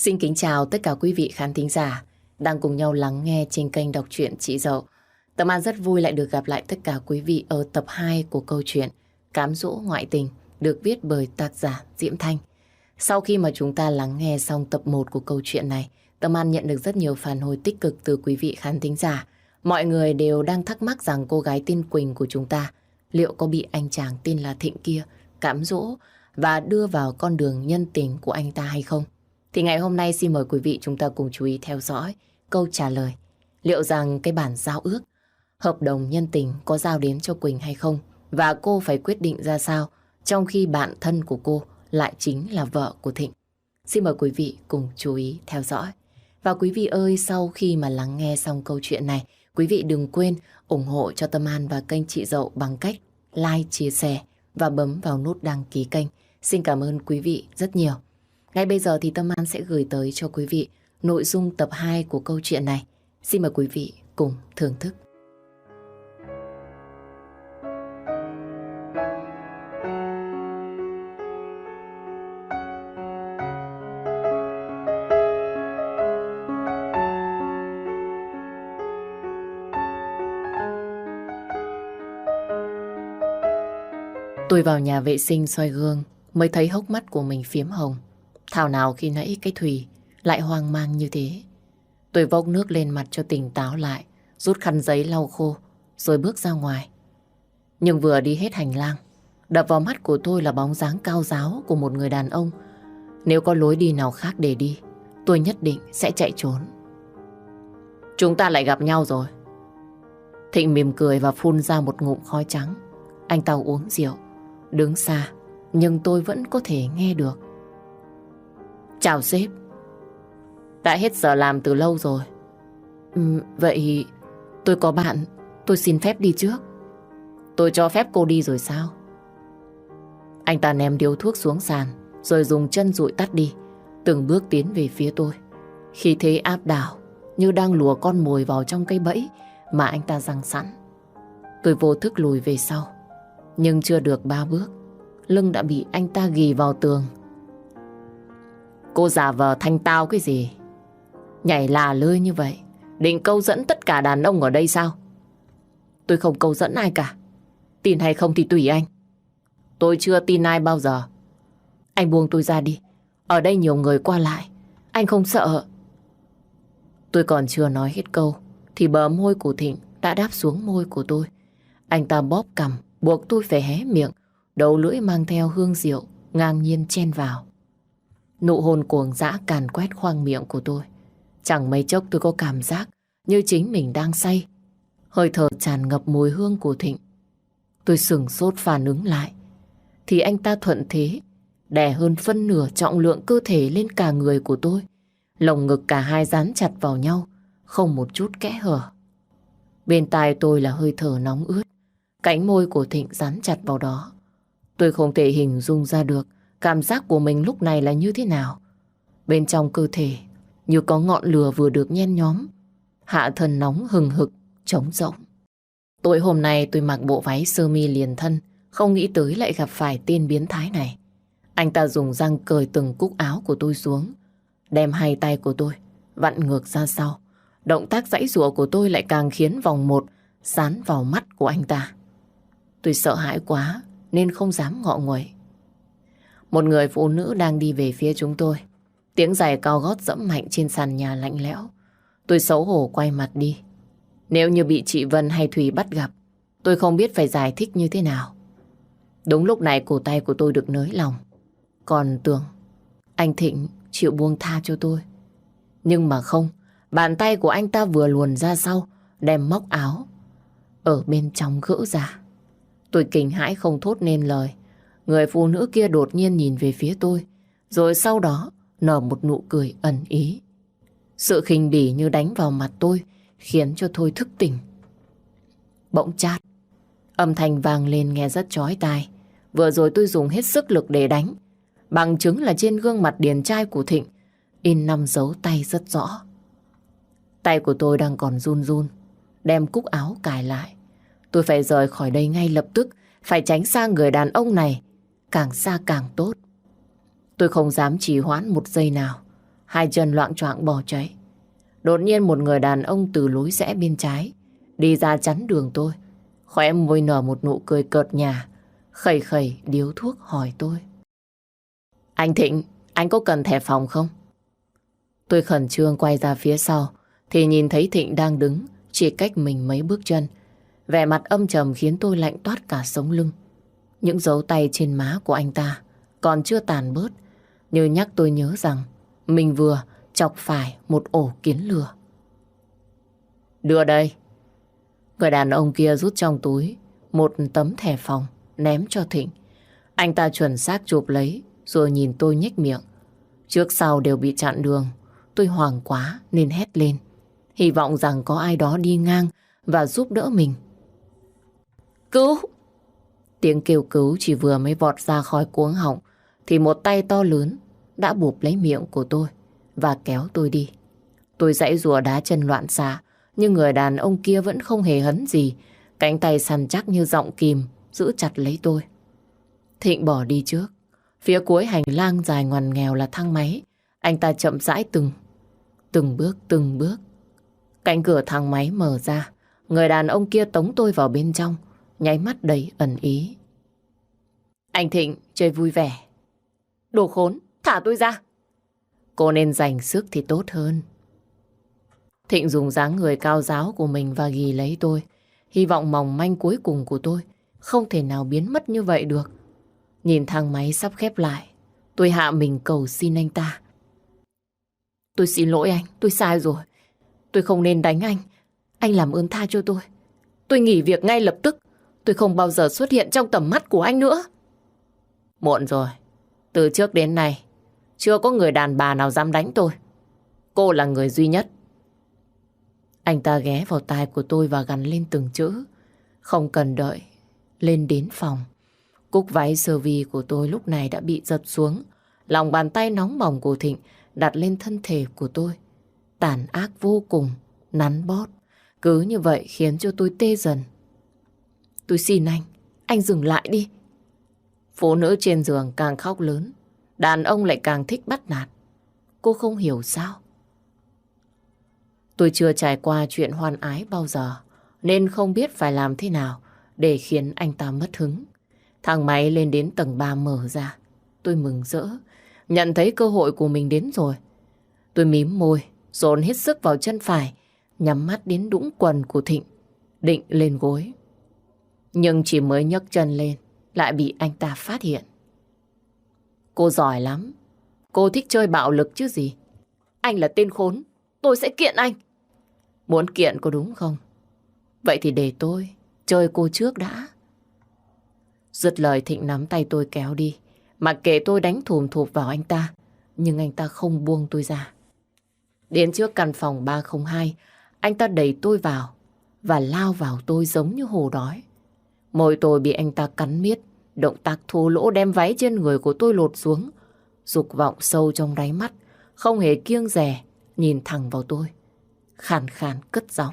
Xin kính chào tất cả quý vị khán thính giả đang cùng nhau lắng nghe trên kênh đọc truyện Chị Dậu. Tâm An rất vui lại được gặp lại tất cả quý vị ở tập 2 của câu chuyện Cám dỗ ngoại tình được viết bởi tác giả Diễm Thanh. Sau khi mà chúng ta lắng nghe xong tập 1 của câu chuyện này, Tâm An nhận được rất nhiều phản hồi tích cực từ quý vị khán thính giả. Mọi người đều đang thắc mắc rằng cô gái tên Quỳnh của chúng ta liệu có bị anh chàng tên là Thịnh kia cám dỗ và đưa vào con đường nhân tình của anh ta hay không? Thì ngày hôm nay xin mời quý vị chúng ta cùng chú ý theo dõi câu trả lời. Liệu rằng cái bản giao ước, hợp đồng nhân tình có giao đến cho Quỳnh hay không? Và cô phải quyết định ra sao trong khi bạn thân của cô lại chính là vợ của Thịnh? Xin mời quý vị cùng chú ý theo dõi. Và quý vị ơi, sau khi mà lắng nghe xong câu chuyện này, quý vị đừng quên ủng hộ cho Tâm An và kênh Chị Dậu bằng cách like, chia sẻ và bấm vào nút đăng ký kênh. Xin cảm ơn quý vị rất nhiều. Ngay bây giờ thì Tâm An sẽ gửi tới cho quý vị nội dung tập 2 của câu chuyện này. Xin mời quý vị cùng thưởng thức. Tôi vào nhà vệ sinh soi gương mới thấy hốc mắt của mình phiếm hồng. Thảo nào khi nãy cái Thùy lại hoang mang như thế. Tôi vốc nước lên mặt cho tỉnh táo lại, rút khăn giấy lau khô rồi bước ra ngoài. Nhưng vừa đi hết hành lang, đập vào mắt của tôi là bóng dáng cao ráo của một người đàn ông. Nếu có lối đi nào khác để đi, tôi nhất định sẽ chạy trốn. Chúng ta lại gặp nhau rồi. Thịnh mỉm cười và phun ra một ngụm khói trắng. Anh ta uống rượu, đứng xa, nhưng tôi vẫn có thể nghe được. Chào sếp. Đã hết giờ làm từ lâu rồi. Vậy tôi có bạn, tôi xin phép đi trước. Tôi cho phép cô đi rồi sao? Anh ta ném điếu thuốc xuống sàn, rồi dùng chân dụi tắt đi, từng bước tiến về phía tôi. Khí thế áp đảo, như đang lùa con mồi vào trong cây bẫy mà anh ta giăng sẵn. Tôi vô thức lùi về sau, nhưng chưa được 3 bước, lưng đã bị anh ta ghì vào tường. Cô giả vờ thanh tao cái gì? Nhảy là lơi như vậy, định câu dẫn tất cả đàn ông ở đây sao? Tôi không câu dẫn ai cả. Tin hay không thì tùy anh. Tôi chưa tin ai bao giờ. Anh buông tôi ra đi. Ở đây nhiều người qua lại. Anh không sợ? Tôi còn chưa nói hết câu thì bờ môi của Thịnh đã đáp xuống môi của tôi. Anh ta bóp cằm, buộc tôi phải hé miệng, đầu lưỡi mang theo hương rượu ngang nhiên chen vào. Nụ hôn cuồng dã càn quét khoang miệng của tôi. Chẳng mấy chốc tôi có cảm giác như chính mình đang say. Hơi thở tràn ngập mùi hương của Thịnh. Tôi sửng sốt phản ứng lại thì anh ta thuận thế đè hơn phân nửa trọng lượng cơ thể lên cả người của tôi. Lồng ngực cả hai dán chặt vào nhau, không một chút kẽ hở. Bên tai tôi là hơi thở nóng ướt, cánh môi của Thịnh dán chặt vào đó. Tôi không thể hình dung ra được cảm giác của mình lúc này là như thế nào. Bên trong cơ thể như có ngọn lửa vừa được nhen nhóm, hạ thân nóng hừng hực, trống rỗng. Tối hôm nay tôi mặc bộ váy sơ mi liền thân, không nghĩ tới lại gặp phải tên biến thái này. Anh ta dùng răng cởi từng cúc áo của tôi xuống, đem hai tay của tôi vặn ngược ra sau. Động tác giãy giụa của tôi lại càng khiến vòng một dán vào mắt của anh ta. Tôi sợ hãi quá nên không dám ngọ nguậy. Một người phụ nữ đang đi về phía chúng tôi. Tiếng giày cao gót dẫm mạnh trên sàn nhà lạnh lẽo. Tôi xấu hổ quay mặt đi. Nếu như bị chị Vân hay Thùy bắt gặp, tôi không biết phải giải thích như thế nào. Đúng lúc này cổ tay của tôi được nới lỏng. Còn tưởng anh Thịnh chịu buông tha cho tôi. Nhưng mà không, bàn tay của anh ta vừa luồn ra sau, đem móc áo ở bên trong gỡ ra. Tôi kinh hãi không thốt nên lời. Người phụ nữ kia đột nhiên nhìn về phía tôi, rồi sau đó nở một nụ cười ẩn ý. Sự khinh bỉ như đánh vào mặt tôi, khiến cho tôi thức tỉnh. Bỗng chát, âm thanh vang lên nghe rất chói tai. Vừa rồi tôi dùng hết sức lực để đánh, bằng chứng là trên gương mặt điển trai của Thịnh in 5 dấu tay rất rõ. Tay của tôi đang còn run run, đem cúc áo cài lại. Tôi phải rời khỏi đây ngay lập tức, phải tránh xa người đàn ông này, càng xa càng tốt. Tôi không dám trì hoãn một giây nào. hai chân loạng choạng bỏ chạy. Đột nhiên một người đàn ông từ lối rẽ bên trái đi ra chắn đường tôi. Khóe môi nở một nụ cười cợt nhả, khẩy khẩy điếu thuốc hỏi tôi. Anh Thịnh, anh có cần thẻ phòng không? Tôi khẩn trương quay ra phía sau thì nhìn thấy Thịnh đang đứng chỉ cách mình mấy bước chân. Vẻ mặt âm trầm khiến tôi lạnh toát cả sống lưng. Những dấu tay trên má của anh ta còn chưa tàn bớt, như nhắc tôi nhớ rằng mình vừa chọc phải một ổ kiến lừa. Đưa đây. Người đàn ông kia rút trong túi một tấm thẻ phòng ném cho Thịnh. Anh ta chuẩn xác chụp lấy rồi nhìn tôi nhếch miệng. Trước sau đều bị chặn đường. Tôi hoảng quá nên hét lên, hy vọng rằng có ai đó đi ngang và giúp đỡ mình. Cứu! Tiếng kêu cứu chỉ vừa mới vọt ra khỏi cuống họng thì một tay to lớn đã bụp lấy miệng của tôi và kéo tôi đi. Tôi giãy giụa đá chân loạn xạ, nhưng người đàn ông kia vẫn không hề hấn gì. Cánh tay săn chắc như giọng kìm giữ chặt lấy tôi. Thịnh bỏ đi trước. Phía cuối hành lang dài ngoằn nghèo là thang máy. Anh ta chậm rãi từng bước. Cánh cửa thang máy mở ra. Người đàn ông kia tống tôi vào bên trong, nháy mắt đầy ẩn ý. Anh Thịnh chơi vui vẻ. Đồ khốn, thả tôi ra. Cô nên dành sức thì tốt hơn. Thịnh dùng dáng người cao ráo của mình và ghì lấy tôi. Hy vọng mỏng manh cuối cùng của tôi không thể nào biến mất như vậy được. Nhìn thang máy sắp khép lại, tôi hạ mình cầu xin anh ta. Tôi xin lỗi anh, tôi sai rồi. Tôi không nên đánh anh. Anh làm ơn tha cho tôi. Tôi nghỉ việc ngay lập tức. Tôi không bao giờ xuất hiện trong tầm mắt của anh nữa. Muộn rồi. Từ trước đến nay, chưa có người đàn bà nào dám đánh tôi. Cô là người duy nhất. Anh ta ghé vào tai của tôi và gằn lên từng chữ. Không cần đợi lên đến phòng. Cúc váy sơ vi của tôi lúc này đã bị giật xuống. Lòng bàn tay nóng bỏng của Thịnh đặt lên thân thể của tôi. Tàn ác vô cùng, nắn bóp. Cứ như vậy khiến cho tôi tê dần. Tôi xin anh dừng lại đi. Phụ nữ trên giường càng khóc lớn, đàn ông lại càng thích bắt nạt. Cô không hiểu sao. Tôi chưa trải qua chuyện hoan ái bao giờ, nên không biết phải làm thế nào để khiến anh ta mất hứng. Thang máy lên đến tầng 3 mở ra. Tôi mừng rỡ, nhận thấy cơ hội của mình đến rồi. Tôi mím môi, dồn hết sức vào chân phải, nhắm mắt đến đũng quần của Thịnh, định lên gối. Nhưng chỉ mới nhấc chân lên, lại bị anh ta phát hiện. Cô giỏi lắm, cô thích chơi bạo lực chứ gì. Anh là tên khốn, tôi sẽ kiện anh. Muốn kiện có đúng không? Vậy thì để tôi chơi cô trước đã. Dứt lời Thịnh nắm tay tôi kéo đi. Mặc kệ tôi đánh thùm thụp vào anh ta, nhưng anh ta không buông tôi ra. Đến trước căn phòng 302, anh ta đẩy tôi vào và lao vào tôi giống như hổ đói. Môi tôi bị anh ta cắn miết, động tác thô lỗ đem váy trên người của tôi lột xuống. Dục vọng sâu trong đáy mắt, không hề kiêng dè, nhìn thẳng vào tôi. Khàn khàn cất giọng.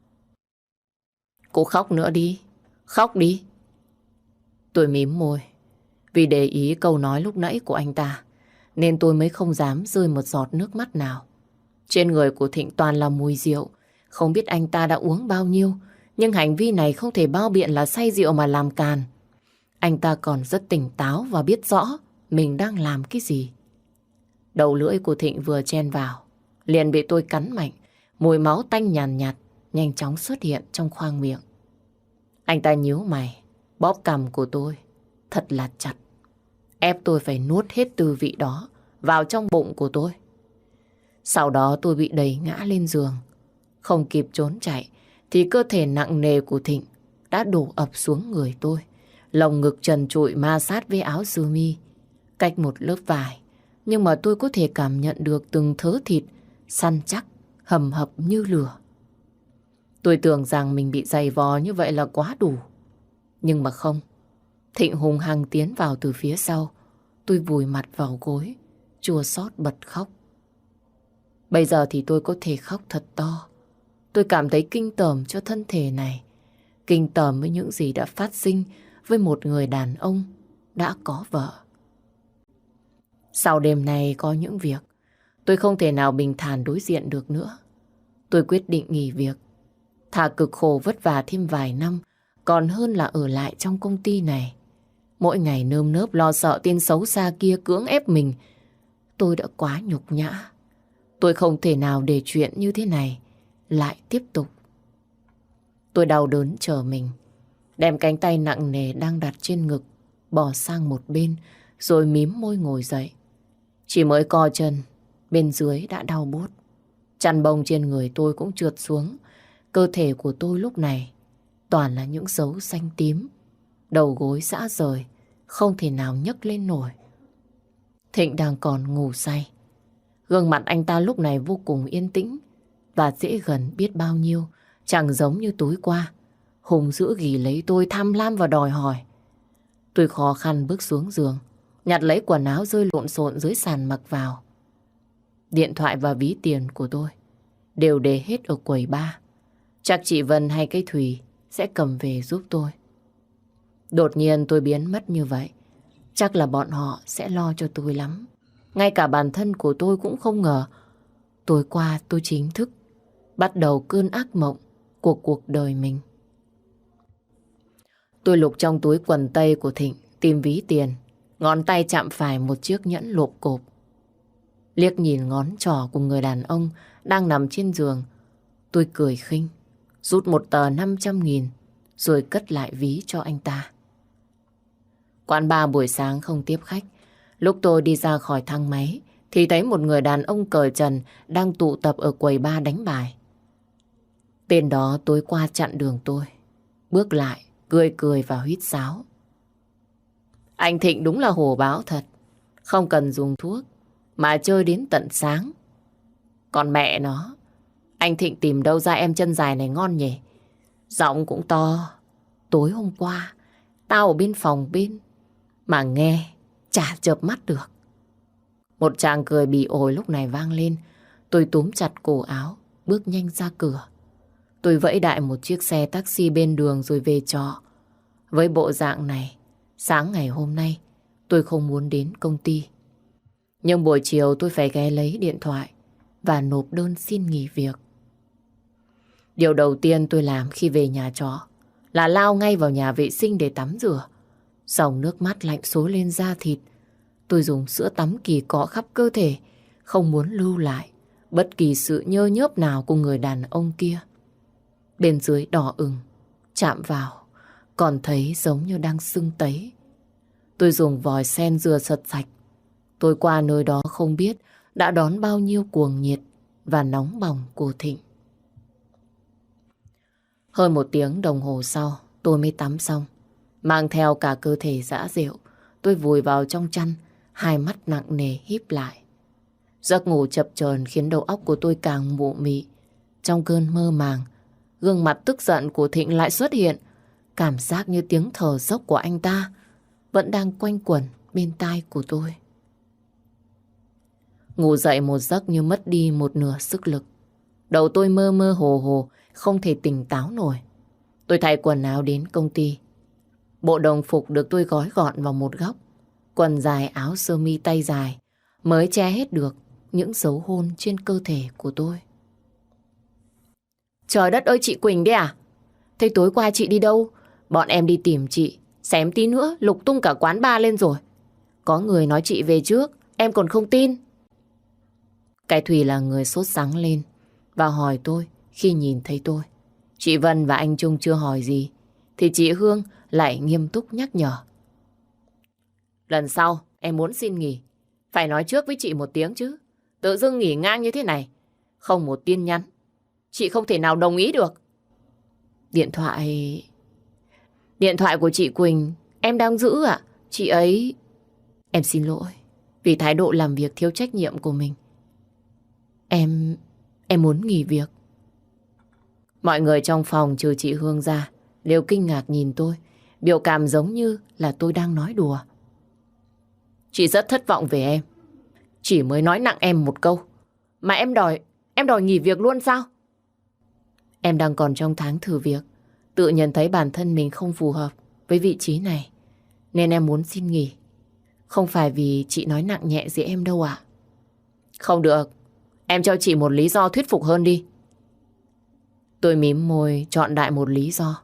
Cô khóc nữa đi, khóc đi. Tôi mím môi. Vì để ý câu nói lúc nãy của anh ta, nên tôi mới không dám rơi một giọt nước mắt nào. Trên người của Thịnh toàn là mùi rượu. Không biết anh ta đã uống bao nhiêu, nhưng hành vi này không thể bao biện là say rượu mà làm càn. Anh ta còn rất tỉnh táo và biết rõ mình đang làm cái gì. Đầu lưỡi của Thịnh vừa chen vào, liền bị tôi cắn mạnh. Mùi máu tanh nhàn nhạt nhanh chóng xuất hiện trong khoang miệng. Anh ta nhíu mày, bóp cằm của tôi thật là chặt, ép tôi phải nuốt hết tư vị đó vào trong bụng của tôi. Sau đó tôi bị đẩy ngã lên giường. Không kịp trốn chạy thì cơ thể nặng nề của Thịnh đã đổ ập xuống người tôi. Lồng ngực trần trụi ma sát với áo sơ mi, cách một lớp vải, nhưng mà tôi có thể cảm nhận được từng thớ thịt săn chắc, hầm hập như lửa. Tôi tưởng rằng mình bị giày vò như vậy là quá đủ. Nhưng mà không. Thịnh hùng hăng tiến vào từ phía sau. Tôi vùi mặt vào gối, chua xót bật khóc. Bây giờ thì tôi có thể khóc thật to. Tôi cảm thấy kinh tởm cho thân thể này. Kinh tởm với những gì đã phát sinh với một người đàn ông đã có vợ. Sau đêm này có những việc Tôi không thể nào bình thản đối diện được nữa. Tôi quyết định nghỉ việc. Thà cực khổ vất vả thêm vài năm, còn hơn là ở lại trong công ty này. Mỗi ngày nơm nớp lo sợ tên xấu xa kia cưỡng ép mình. Tôi đã quá nhục nhã. Tôi không thể nào để chuyện như thế này lại tiếp tục. Tôi đau đớn chờ mình, đem cánh tay nặng nề đang đặt trên ngực bỏ sang một bên, rồi mím môi ngồi dậy. Chỉ mới co chân, bên dưới đã đau buốt. Chăn bông trên người tôi cũng trượt xuống. Cơ thể của tôi lúc này toàn là những dấu xanh tím. Đầu gối rã rời, không thể nào nhấc lên nổi. Thịnh đang còn ngủ say. Gương mặt anh ta lúc này vô cùng yên tĩnh và dễ gần biết bao nhiêu, chẳng giống như tối qua. Hùng dữ ghì lấy tôi, tham lam và đòi hỏi. Tôi khó khăn bước xuống giường, nhặt lấy quần áo rơi lộn xộn dưới sàn mặc vào. Điện thoại và ví tiền của tôi đều để hết ở quầy bar. Chắc chị Vân hay cái Thùy sẽ cầm về giúp tôi. Đột nhiên tôi biến mất như vậy, chắc là bọn họ sẽ lo cho tôi lắm. Ngay cả bản thân của tôi cũng không ngờ tối qua tôi chính thức bắt đầu cơn ác mộng của cuộc đời mình. Tôi lục trong túi quần tây của Thịnh tìm ví tiền. Ngón tay chạm phải một chiếc nhẫn lộp cộp. Liếc nhìn ngón trỏ của người đàn ông đang nằm trên giường, tôi cười khinh, rút một tờ 500.000 rồi cất lại ví cho anh ta. Quán bar buổi sáng không tiếp khách. Lúc tôi đi ra khỏi thang máy thì thấy một người đàn ông cởi trần đang tụ tập ở quầy bar đánh bài. Tên đó tối qua chặn đường tôi, bước lại cười cười và huýt sáo. Anh Thịnh đúng là hổ báo thật, không cần dùng thuốc mà chơi đến tận sáng. Còn mẹ nó, anh Thịnh tìm đâu ra em chân dài này ngon nhỉ? Giọng cũng to. Tối hôm qua tao ở bên phòng bên mà nghe chả chợp mắt được. Một tràng cười bỉ ổi lúc này vang lên. Tôi túm chặt cổ áo, bước nhanh ra cửa. Tôi vẫy đại một chiếc xe taxi bên đường rồi về trọ. Với bộ dạng này, sáng ngày hôm nay tôi không muốn đến công ty. Nhưng buổi chiều tôi phải ghé lấy điện thoại và nộp đơn xin nghỉ việc. Điều đầu tiên tôi làm khi về nhà trọ là lao ngay vào nhà vệ sinh để tắm rửa. Dòng nước mắt lạnh xối lên da thịt. Tôi dùng sữa tắm kỳ cọ khắp cơ thể, không muốn lưu lại bất kỳ sự nhơ nhớp nào của người đàn ông kia. Bên dưới đỏ ửng, chạm vào còn thấy giống như đang sưng tấy. Tôi dùng vòi sen rửa sật sạch. Tôi qua nơi đó không biết đã đón bao nhiêu cuồng nhiệt và nóng bỏng của Thịnh. Hơn 1 tiếng đồng hồ sau, tôi mới tắm xong. Mang theo cả cơ thể rã rệu, tôi vùi vào trong chăn, hai mắt nặng nề híp lại. Giấc ngủ chập chờn khiến đầu óc của tôi càng mụ mị. Trong cơn mơ màng, gương mặt tức giận của Thịnh lại xuất hiện. Cảm giác như tiếng thở dốc của anh ta vẫn đang quanh quẩn bên tai của tôi. Ngủ dậy một giấc như mất đi một nửa sức lực. Đầu tôi mơ mơ hồ hồ, không thể tỉnh táo nổi. Tôi thay quần áo đến công ty. Bộ đồng phục được tôi gói gọn vào một góc. Quần dài, áo sơ mi tay dài mới che hết được những dấu hôn trên cơ thể của tôi. Trời đất ơi, chị Quỳnh đấy à? Thế tối qua chị đi đâu? Bọn em đi tìm chị, xém tí nữa lục tung cả quán bar lên rồi. Có người nói chị về trước, em còn không tin. Cái Thùy là người sốt sắng lên và hỏi tôi khi nhìn thấy tôi. Chị Vân và anh Trung chưa hỏi gì thì chị Hương lại nghiêm túc nhắc nhở. Lần sau em muốn xin nghỉ, phải nói trước với chị một tiếng chứ. Tự dưng nghỉ ngang như thế này, không một tin nhắn, chị không thể nào đồng ý được. Điện thoại của chị Quỳnh em đang giữ ạ. Chị ấy... Em xin lỗi vì thái độ làm việc thiếu trách nhiệm của mình. Em muốn nghỉ việc. Mọi người trong phòng trừ chị Hương ra đều kinh ngạc nhìn tôi, biểu cảm giống như là tôi đang nói đùa. Chị rất thất vọng về em. Chỉ mới nói nặng em một câu mà em đòi nghỉ việc luôn sao? Em đang còn trong tháng thử việc, tự nhận thấy bản thân mình không phù hợp với vị trí này, nên em muốn xin nghỉ. Không phải vì chị nói nặng nhẹ gì em đâu ạ. Không được, em cho chị một lý do thuyết phục hơn đi. Tôi mím môi chọn đại một lý do.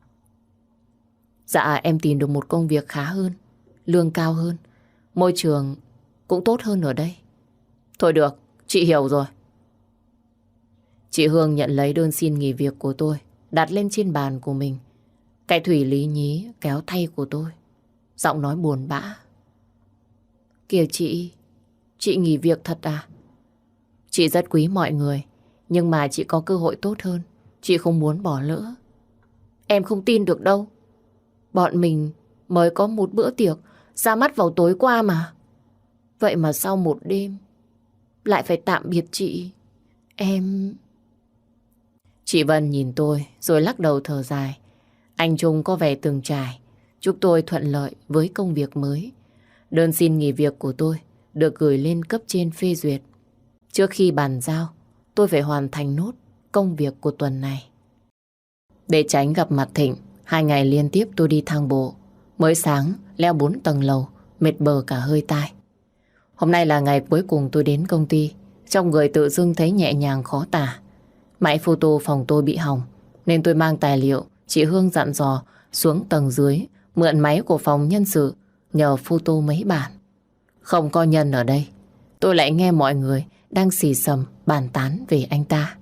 Dạ em tìm được một công việc khá hơn, lương cao hơn, môi trường cũng tốt hơn ở đây. Thôi được, chị hiểu rồi. Chị Hương nhận lấy đơn xin nghỉ việc của tôi, đặt lên trên bàn của mình. Cái thủy lý nhí kéo tay của tôi, giọng nói buồn bã. Kìa chị nghỉ việc thật à? Chị rất quý mọi người, nhưng mà chị có cơ hội tốt hơn, chị không muốn bỏ lỡ. Em không tin được đâu. Bọn mình mới có một bữa tiệc ra mắt vào tối qua mà. Vậy mà sau một đêm lại phải tạm biệt chị. Em... Chị Vân nhìn tôi rồi lắc đầu thở dài. Anh Trung có vẻ từng trải, chúc tôi thuận lợi với công việc mới. Đơn xin nghỉ việc của tôi được gửi lên cấp trên phê duyệt. Trước khi bàn giao, tôi phải hoàn thành nốt công việc của tuần này. Để tránh gặp mặt Thịnh, 2 ngày liên tiếp tôi đi thang bộ. Mới sáng, leo 4 tầng lầu, mệt bờ cả hơi tai. Hôm nay là ngày cuối cùng tôi đến công ty. Trong người tự dưng thấy nhẹ nhàng khó tả. Máy photo phòng tôi bị hỏng, nên tôi mang tài liệu chị Hương dặn dò xuống tầng dưới, mượn máy của phòng nhân sự, nhờ photo mấy bản. Không có Nhân ở đây, tôi lại nghe mọi người đang xì xầm bàn tán về anh ta.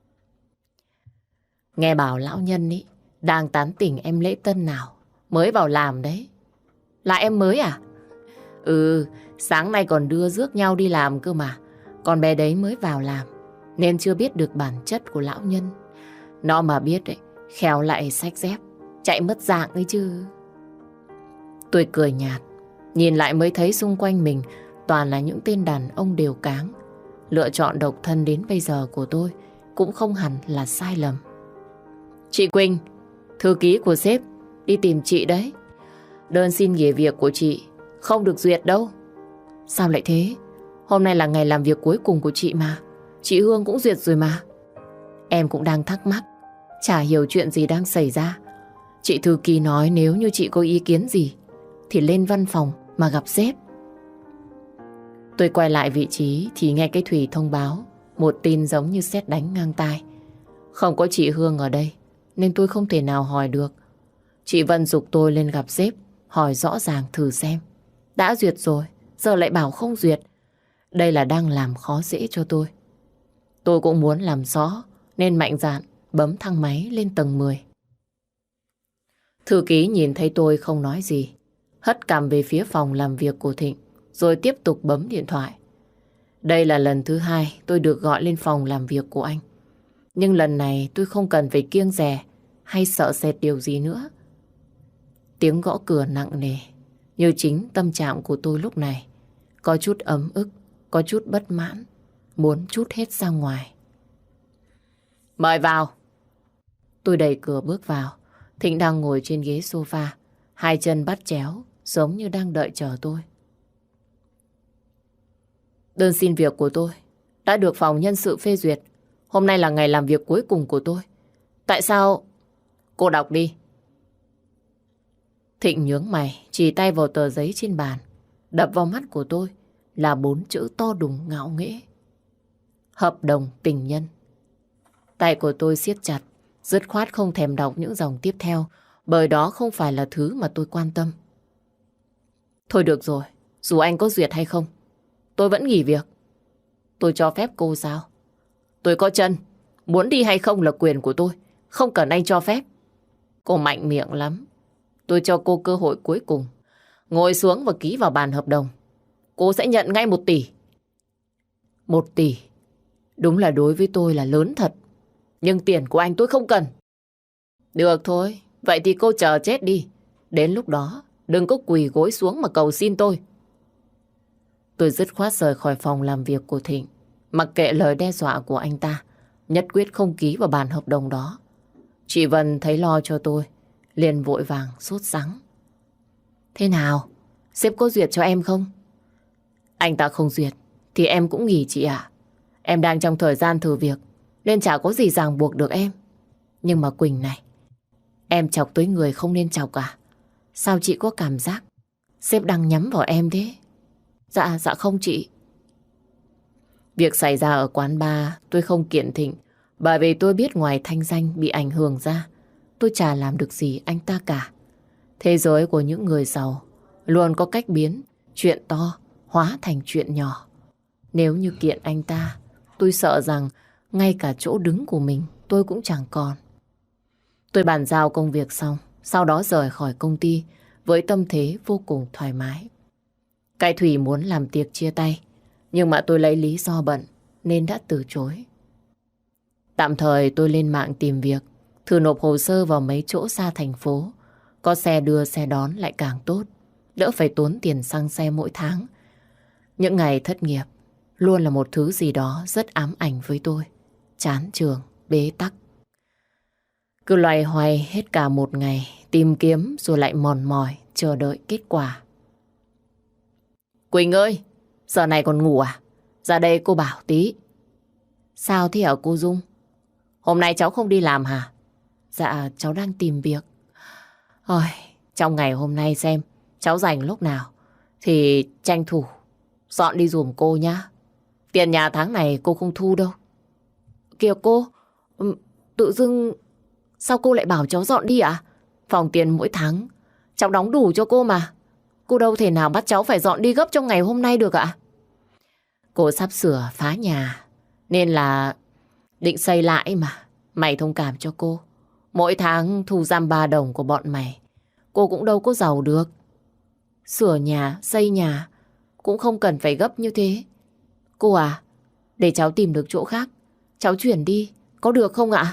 Nghe bảo lão Nhân ý đang tán tỉnh em Lễ Tân nào mới vào làm đấy. Là em mới à? Ừ, sáng nay còn đưa rước nhau đi làm cơ mà. Con bé đấy mới vào làm nên chưa biết được bản chất của lão Nhân. Nó mà biết đấy, khéo lại xách dép chạy mất dạng ấy chứ. Tôi cười nhạt, nhìn lại mới thấy xung quanh mình toàn là những tên đàn ông đều cáng. Lựa chọn độc thân đến bây giờ của tôi cũng không hẳn là sai lầm. Chị Quỳnh, thư ký của sếp đi tìm chị đấy. Đơn xin nghỉ việc của chị không được duyệt đâu. Sao lại thế? Hôm nay là ngày làm việc cuối cùng của chị mà. Chị Hương cũng duyệt rồi mà. Em cũng đang thắc mắc, chả hiểu chuyện gì đang xảy ra. Chị thư ký nói nếu như chị có ý kiến gì thì lên văn phòng mà gặp sếp. Tôi quay lại vị trí thì nghe cái Thủy thông báo một tin giống như sét đánh ngang tai. Không có chị Hương ở đây nên tôi không thể nào hỏi được. Chị Vân giục tôi lên gặp sếp, hỏi rõ ràng thử xem. Đã duyệt rồi, giờ lại bảo không duyệt. Đây là đang làm khó dễ cho tôi. Tôi cũng muốn làm rõ nên mạnh dạn bấm thang máy lên tầng 10. Thư ký nhìn thấy tôi không nói gì, hất cằm về phía phòng làm việc của Thịnh, rồi tiếp tục bấm điện thoại. Đây là lần thứ 2 tôi được gọi lên phòng làm việc của anh. Nhưng lần này tôi không cần phải kiêng dè hay sợ sệt điều gì nữa. Tiếng gõ cửa nặng nề, như chính tâm trạng của tôi lúc này. Có chút ấm ức, có chút bất mãn, muốn trút hết ra ngoài. Mời vào. Tôi đẩy cửa bước vào. Thịnh đang ngồi trên ghế sofa, hai chân bắt chéo, giống như đang đợi chờ tôi. Đơn xin việc của tôi đã được phòng nhân sự phê duyệt. Hôm nay là ngày làm việc cuối cùng của tôi. Tại sao... Cô đọc đi. Thịnh nhướng mày, chỉ tay vào tờ giấy trên bàn. Đập vào mắt của tôi là 4 chữ to đùng ngạo nghễ: hợp đồng tình nhân. Tay của tôi siết chặt, dứt khoát không thèm đọc những dòng tiếp theo, bởi đó không phải là thứ mà tôi quan tâm. Thôi được rồi, dù anh có duyệt hay không, tôi vẫn nghỉ việc. Tôi cho phép cô sao? Tôi có chân, muốn đi hay không là quyền của tôi, không cần anh cho phép. Cô mạnh miệng lắm. Tôi cho cô cơ hội cuối cùng. Ngồi xuống và ký vào bản hợp đồng. Cô sẽ nhận ngay 1 tỷ. 1 tỷ, đúng là đối với tôi là lớn thật. Nhưng tiền của anh tôi không cần. Được thôi, vậy thì cô chờ chết đi. Đến lúc đó, đừng có quỳ gối xuống mà cầu xin tôi. Tôi dứt khoát rời khỏi phòng làm việc của Thịnh, mặc kệ lời đe dọa của anh ta, nhất quyết không ký vào bản hợp đồng đó. Chị Vân thấy lo cho tôi, liền vội vàng sốt sắng. Thế nào? Sếp có duyệt cho em không? Anh ta không duyệt thì em cũng nghỉ chị ạ. Em đang trong thời gian thử việc nên chả có gì ràng buộc được em. Nhưng mà Quỳnh này, em chọc tới người không nên chọc cả. Sao chị có cảm giác sếp đang nhắm vào em thế? Dạ không chị. Việc xảy ra ở quán bar tôi không kiện Thịnh, bởi vì tôi biết ngoài thanh danh bị ảnh hưởng ra, tôi chả làm được gì anh ta cả. Thế giới của những người giàu luôn có cách biến chuyện to hóa thành chuyện nhỏ. Nếu như kiện anh ta, tôi sợ rằng ngay cả chỗ đứng của mình tôi cũng chẳng còn. Tôi bàn giao công việc xong, sau đó rời khỏi công ty với tâm thế vô cùng thoải mái. Cái Thủy muốn làm tiệc chia tay, nhưng mà tôi lấy lý do bận nên đã từ chối. Tạm thời tôi lên mạng tìm việc, thử nộp hồ sơ vào mấy chỗ xa thành phố. Có xe đưa xe đón lại càng tốt, đỡ phải tốn tiền xăng xe mỗi tháng. Những ngày thất nghiệp luôn là một thứ gì đó rất ám ảnh với tôi. Chán trường, bế tắc. Cứ loay hoay hết cả một ngày, tìm kiếm rồi lại mòn mỏi, chờ đợi kết quả. Quỳnh ơi, giờ này còn ngủ à? Ra đây cô bảo tí. Sao thế hả cô Dung? Hôm nay cháu không đi làm hả? Dạ, cháu đang tìm việc. Ôi, trong ngày hôm nay xem cháu rảnh lúc nào thì tranh thủ dọn đi giùm cô nhá. Tiền nhà tháng này cô không thu đâu. Kìa cô, tự dưng sao cô lại bảo cháu dọn đi ạ? Phòng tiền mỗi tháng cháu đóng đủ cho cô mà. Cô đâu thể nào bắt cháu phải dọn đi gấp trong ngày hôm nay được ạ. Cô sắp sửa phá nhà nên là định xây lại mà. Mày thông cảm cho cô. Mỗi tháng thu dăm 3 đồng của bọn mày, cô cũng đâu có giàu được. Sửa nhà, xây nhà cũng không cần phải gấp như thế. Cô à, để cháu tìm được chỗ khác, cháu chuyển đi, có được không ạ?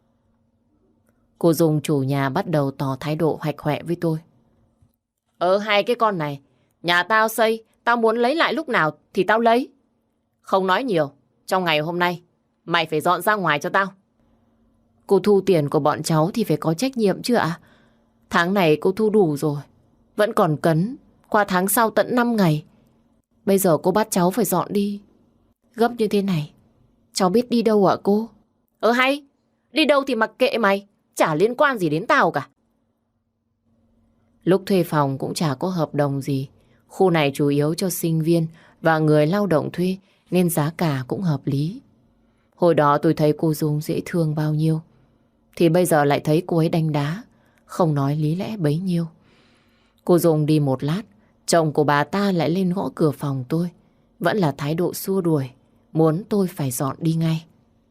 Cô Dung chủ nhà bắt đầu tỏ thái độ hoạch hoẹ với tôi. Hai cái con này, nhà tao xây, tao muốn lấy lại lúc nào thì tao lấy. Không nói nhiều, trong ngày hôm nay, mày phải dọn ra ngoài cho tao. Cô thu tiền của bọn cháu thì phải có trách nhiệm chứ ạ? Tháng này cô thu đủ rồi, vẫn còn cấn, qua tháng sau tận 5 ngày. Bây giờ cô bắt cháu phải dọn đi. Gấp như thế này, cháu biết đi đâu ạ cô? Hay, đi đâu thì mặc kệ mày, chả liên quan gì đến tao cả. Lúc thuê phòng cũng chả có hợp đồng gì. Khu này chủ yếu cho sinh viên và người lao động thuê nên giá cả cũng hợp lý. Hồi đó tôi thấy cô Dung dễ thương bao nhiêu, thì bây giờ lại thấy cô ấy đanh đá, không nói lý lẽ bấy nhiêu. Cô Dung đi một lát, chồng của bà ta lại lên gõ cửa phòng tôi. Vẫn là thái độ xua đuổi, muốn tôi phải dọn đi ngay.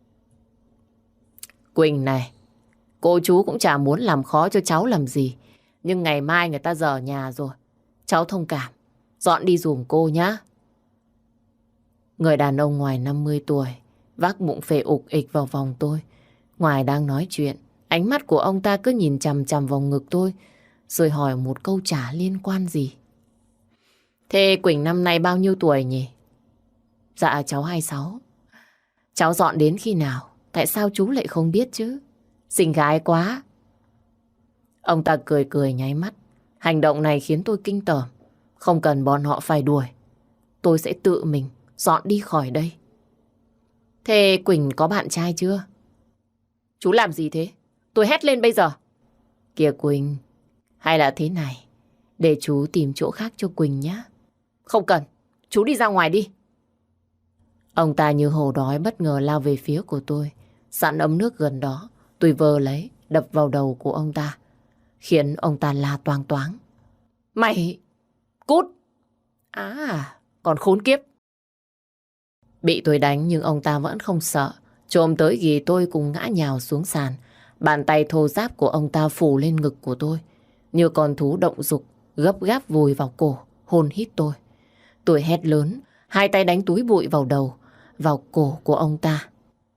Quỳnh này, cô chú cũng chả muốn làm khó cho cháu làm gì. Nhưng ngày mai người ta dở nhà rồi. Cháu thông cảm, dọn đi giùm cô nhá. Người đàn ông ngoài 50 tuổi, vác bụng phệ ục ịch vào vòng tôi. Ngoài đang nói chuyện, ánh mắt của ông ta cứ nhìn chằm chằm vào ngực tôi, rồi hỏi một câu chả liên quan gì. Thế Quỳnh năm nay bao nhiêu tuổi nhỉ? Dạ cháu 26. Cháu dọn đến khi nào? Tại sao chú lại không biết chứ? Xinh gái quá. Ông ta cười cười nháy mắt. Hành động này khiến tôi kinh tởm. Không cần bọn họ phải đuổi, tôi sẽ tự mình dọn đi khỏi đây. Thế Quỳnh có bạn trai chưa? Chú làm gì thế? Tôi hét lên bây giờ. Kìa Quỳnh, hay là thế này, để chú tìm chỗ khác cho Quỳnh nhé. Không cần, chú đi ra ngoài đi. Ông ta như hổ đói bất ngờ lao về phía của tôi. Sẵn ấm nước gần đó, tôi vơ lấy, đập vào đầu của ông ta, khiến ông ta la toang toáng. Mày, cút! Còn khốn kiếp. Bị tôi đánh nhưng ông ta vẫn không sợ. Trồm tới ghì tôi cùng ngã nhào xuống sàn. Bàn tay thô ráp của ông ta phủ lên ngực của tôi, như con thú động dục, gấp gáp vùi vào cổ, hôn hít tôi. Tôi hét lớn, hai tay đánh túi bụi vào đầu, vào cổ của ông ta.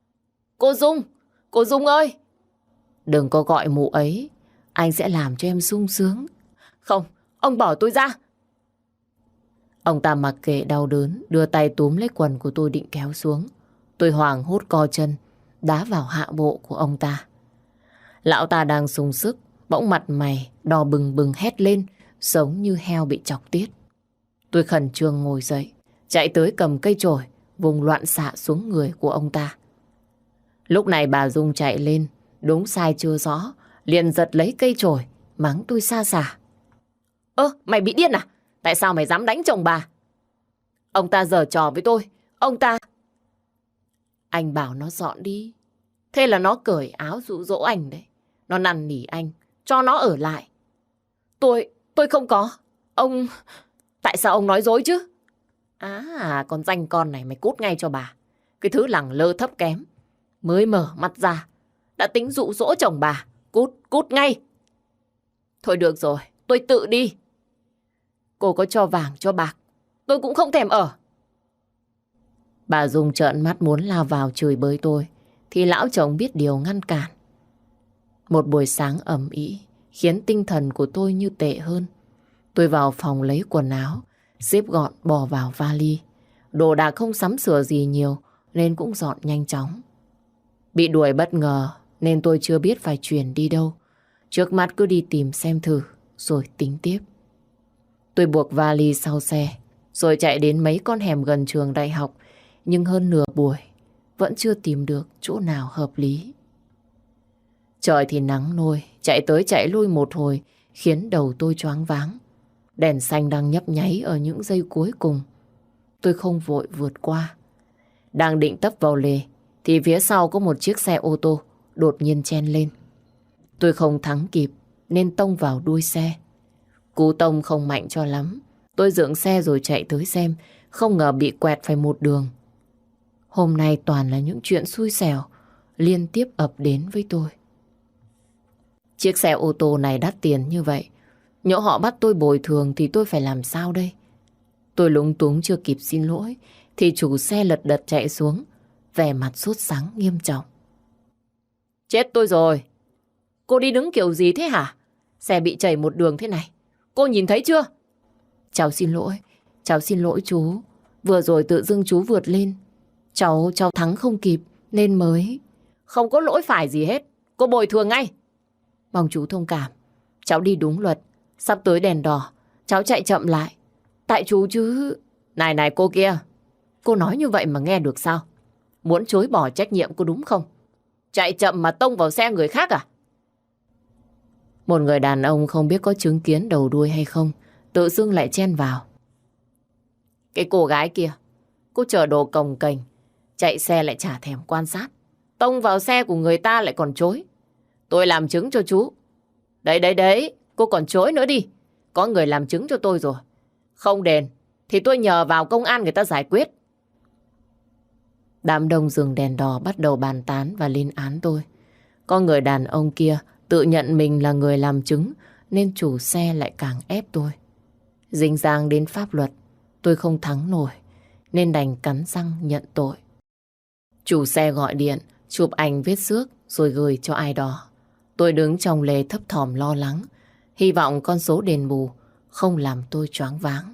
Cô Dung ơi! Đừng có gọi mụ ấy, anh sẽ làm cho em sung sướng. Không, ông bỏ tôi ra. Ông ta mặc kệ đau đớn, đưa tay túm lấy quần của tôi định kéo xuống. Tôi hoảng hốt co chân, đá vào hạ bộ của ông ta. Lão ta đang sung sức, bỗng mặt mày đỏ bừng bừng hét lên, giống như heo bị chọc tiết. Tôi khẩn trương ngồi dậy, chạy tới cầm cây chổi, vùng loạn xạ xuống người của ông ta. Lúc này bà Dung chạy lên, đúng sai chưa rõ, liền giật lấy cây chổi, mắng tôi xa xả. Mày bị điên à? Tại sao mày dám đánh chồng bà? Ông ta giở trò với tôi, ông ta... Anh bảo nó dọn đi. Thế là nó cởi áo dụ dỗ anh đấy. Nó năn nỉ anh cho nó ở lại. Tôi không có. Ông... Tại sao ông nói dối chứ? Con danh con này mày cút ngay cho bà. Cái thứ lẳng lơ thấp kém. Mới mở mắt ra đã tính dụ dỗ chồng bà. Cút ngay. Thôi được rồi, tôi tự đi. Cô có cho vàng cho bạc, tôi cũng không thèm ở. Bà Dung trợn mắt muốn lao vào chửi bới tôi, thì lão chồng biết điều ngăn cản. Một buổi sáng ầm ĩ khiến tinh thần của tôi như tệ hơn. Tôi vào phòng lấy quần áo, xếp gọn bỏ vào vali. Đồ đạc không sắm sửa gì nhiều nên cũng dọn nhanh chóng. Bị đuổi bất ngờ nên tôi chưa biết phải chuyển đi đâu. Trước mắt cứ đi tìm xem thử rồi tính tiếp. Tôi buộc vali sau xe rồi chạy đến mấy con hẻm gần trường đại học, nhưng hơn nửa buổi vẫn chưa tìm được chỗ nào hợp lý. Trời thì nắng nôi, chạy tới chạy lui một hồi khiến đầu tôi choáng váng. Đèn xanh đang nhấp nháy ở những giây cuối cùng. Tôi không vội vượt qua. Đang định tấp vào lề thì phía sau có một chiếc xe ô tô đột nhiên chen lên. Tôi không thắng kịp nên tông vào đuôi xe. Cú tông không mạnh cho lắm. Tôi dựng xe rồi chạy tới xem, không ngờ bị quẹt phải một đường. Hôm nay toàn là những chuyện xui xẻo liên tiếp ập đến với tôi. Chiếc xe ô tô này đắt tiền như vậy, nhỡ họ bắt tôi bồi thường thì tôi phải làm sao đây? Tôi lúng túng chưa kịp xin lỗi thì chủ xe lật đật chạy xuống, vẻ mặt sốt sắng nghiêm trọng. Chết tôi rồi! Cô đi đứng kiểu gì thế hả? Xe bị chảy một đường thế này, cô nhìn thấy chưa? Cháu xin lỗi chú. Vừa rồi tự dưng chú vượt lên. Cháu thắng không kịp nên mới... Không có lỗi phải gì hết, cô bồi thường ngay. Mong chú thông cảm, cháu đi đúng luật. Sắp tới đèn đỏ, cháu chạy chậm lại. Tại chú chứ... Này cô kia, cô nói như vậy mà nghe được sao? Muốn chối bỏ trách nhiệm cô đúng không? Chạy chậm mà tông vào xe người khác à? Một người đàn ông không biết có chứng kiến đầu đuôi hay không, tự dưng lại chen vào. Cái cô gái kia, cô chở đồ cồng kềnh, chạy xe lại chả thèm quan sát, tông vào xe của người ta lại còn chối. Tôi làm chứng cho chú. Đấy, cô còn chối nữa đi. Có người làm chứng cho tôi rồi. Không đền thì tôi nhờ vào công an người ta giải quyết. Đám đông dừng đèn đỏ bắt đầu bàn tán và lên án tôi. Có người đàn ông kia tự nhận mình là người làm chứng nên chủ xe lại càng ép tôi. Dính dáng đến pháp luật, tôi không thắng nổi nên đành cắn răng nhận tội. Chủ xe gọi điện chụp ảnh vết xước rồi gửi cho ai đó. Tôi đứng trong lề thấp thỏm lo lắng, hy vọng con số đền bù không làm tôi choáng váng.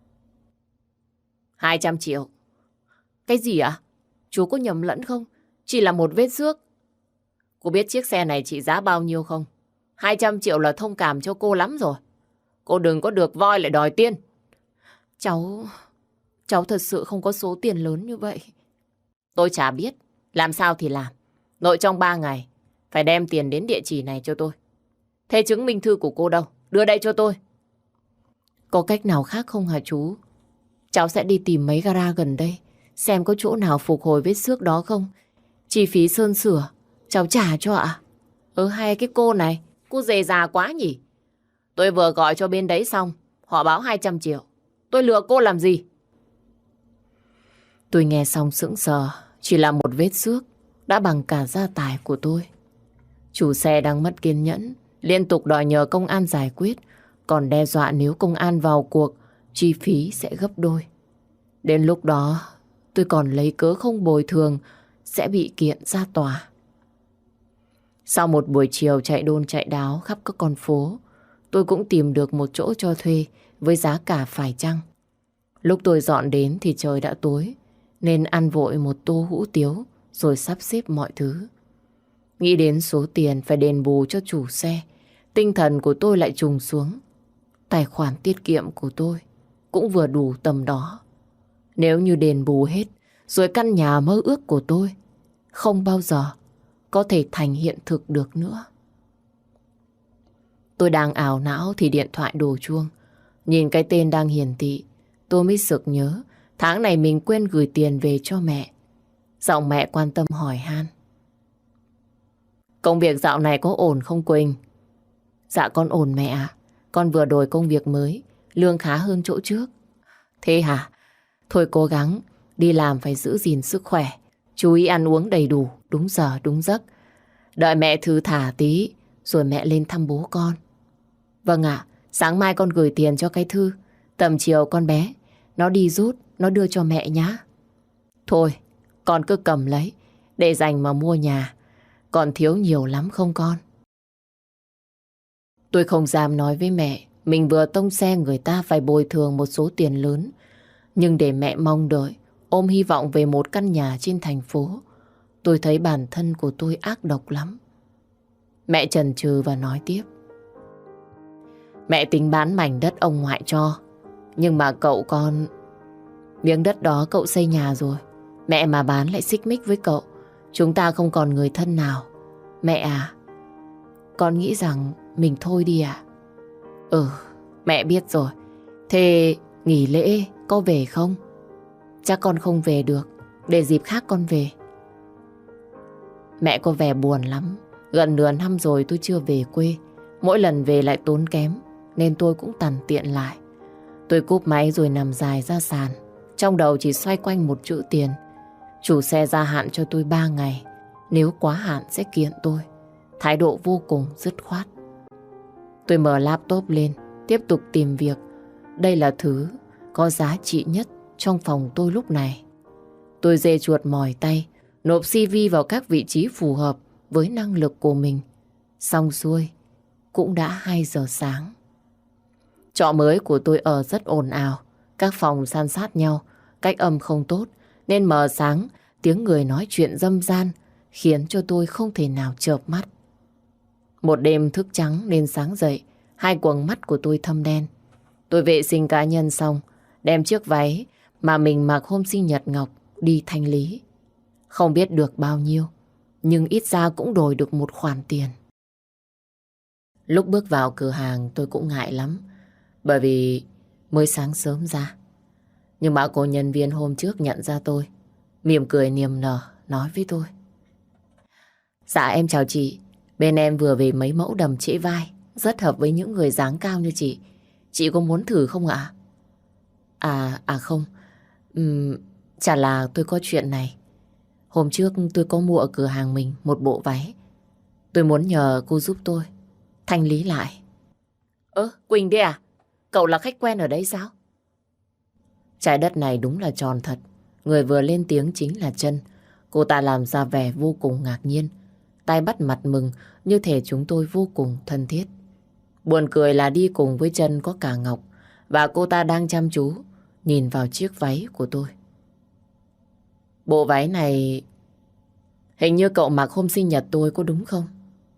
200 triệu. Cái gì ạ? Chú có nhầm lẫn không? Chỉ là một vết xước. Cô biết chiếc xe này trị giá bao nhiêu không? 200 triệu là thông cảm cho cô lắm rồi. Cô đừng có được voi lại đòi tiền. Cháu thật sự không có số tiền lớn như vậy. Tôi chả biết. Làm sao thì làm. Nội trong 3 ngày phải đem tiền đến địa chỉ này cho tôi. Thế chứng minh thư của cô đâu? Đưa đây cho tôi. Có cách nào khác không hả chú? Cháu sẽ đi tìm mấy gara gần đây, xem có chỗ nào phục hồi vết xước đó không. Chi phí sơn sửa cháu trả cho ạ. Hay cái cô này, cô dề già quá nhỉ. Tôi vừa gọi cho bên đấy xong, họ báo 200 triệu. Tôi lừa cô làm gì? Tôi nghe xong sững sờ. Chỉ là một vết xước đã bằng cả gia tài của tôi. Chủ xe đang mất kiên nhẫn, liên tục đòi nhờ công an giải quyết, còn đe dọa nếu công an vào cuộc, chi phí sẽ gấp đôi. Đến lúc đó, tôi còn lấy cớ không bồi thường, sẽ bị kiện ra tòa. Sau một buổi chiều chạy đôn chạy đáo khắp các con phố, tôi cũng tìm được một chỗ cho thuê với giá cả phải chăng. Lúc tôi dọn đến thì trời đã tối, nên ăn vội một tô hũ tiếu rồi sắp xếp mọi thứ. Nghĩ đến số tiền phải đền bù cho chủ xe, tinh thần của tôi lại trùng xuống. Tài khoản tiết kiệm của tôi cũng vừa đủ tầm đó. Nếu như đền bù hết, rồi căn nhà mơ ước của tôi không bao giờ có thể thành hiện thực được nữa. Tôi đang ảo não thì điện thoại đổ chuông. Nhìn cái tên đang hiển thị, tôi mới sực nhớ tháng này mình quên gửi tiền về cho mẹ. Giọng mẹ quan tâm hỏi han. Công việc dạo này có ổn không Quỳnh? Dạ con ổn mẹ ạ. Con vừa đổi công việc mới, lương khá hơn chỗ trước. Thế hả? Thôi cố gắng, đi làm phải giữ gìn sức khỏe. Chú ý ăn uống đầy đủ, đúng giờ, đúng giấc. Đợi mẹ thư thả tí, rồi mẹ lên thăm bố con. Vâng ạ, sáng mai con gửi tiền cho cái thư. Tầm chiều con bé, nó đi rút, nó đưa cho mẹ nhá. Thôi, con cứ cầm lấy, để dành mà mua nhà. Còn thiếu nhiều lắm không con? Tôi không dám nói với mẹ, mình vừa tông xe người ta phải bồi thường một số tiền lớn. Nhưng để mẹ mong đợi, ôm hy vọng về một căn nhà trên thành phố, tôi thấy bản thân của tôi ác độc lắm. Mẹ chần chừ và nói tiếp. Mẹ tính bán mảnh đất ông ngoại cho. Nhưng mà cậu con... Miếng đất đó cậu xây nhà rồi. Mẹ mà bán lại xích mích với cậu. Chúng ta không còn người thân nào. Mẹ à, con nghĩ rằng mình thôi đi à? Mẹ biết rồi. Thế nghỉ lễ có về không? Chắc con không về được. Để dịp khác con về. Mẹ có vẻ buồn lắm. Gần nửa năm rồi tôi chưa về quê. Mỗi lần về lại tốn kém, nên tôi cũng tằn tiện lại. Tôi cúp máy rồi nằm dài ra sàn. Trong đầu chỉ xoay quanh một chữ tiền. Chủ xe gia hạn cho tôi 3 ngày. Nếu quá hạn sẽ kiện tôi. Thái độ vô cùng dứt khoát. Tôi mở laptop lên, tiếp tục tìm việc. Đây là thứ có giá trị nhất trong phòng tôi lúc này. Tôi giê chuột mỏi tay, nộp CV vào các vị trí phù hợp với năng lực của mình. Xong xuôi, cũng đã 2 giờ sáng. Trọ mới của tôi ở rất ồn ào. Các phòng san sát nhau, cách âm không tốt, nên mờ sáng, tiếng người nói chuyện râm ran khiến cho tôi không thể nào chợp mắt. Một đêm thức trắng nên sáng dậy, 2 quầng mắt của tôi thâm đen. Tôi vệ sinh cá nhân xong, đem chiếc váy mà mình mặc hôm sinh nhật Ngọc đi thanh lý. Không biết được bao nhiêu, nhưng ít ra cũng đổi được một khoản tiền. Lúc bước vào cửa hàng tôi cũng ngại lắm, bởi vì mới sáng sớm ra. Nhưng mà cô nhân viên hôm trước nhận ra tôi, mỉm cười niềm nở nói với tôi. Dạ em chào chị, bên em vừa về mấy mẫu đầm trễ vai, rất hợp với những người dáng cao như chị. Chị có muốn thử không ạ? Không, chả là tôi có chuyện này. Hôm trước tôi có mua ở cửa hàng mình một bộ váy. Tôi muốn nhờ cô giúp tôi thanh lý lại. Quỳnh đấy à? Cậu là khách quen ở đây sao? Trái đất này đúng là tròn thật. Người vừa lên tiếng chính là Trân. Cô ta làm ra vẻ vô cùng ngạc nhiên, tay bắt mặt mừng như thể chúng tôi vô cùng thân thiết. Buồn cười là đi cùng với Trân có cả Ngọc, và cô ta đang chăm chú nhìn vào chiếc váy của tôi. Bộ váy này hình như cậu mặc hôm sinh nhật tôi có đúng không?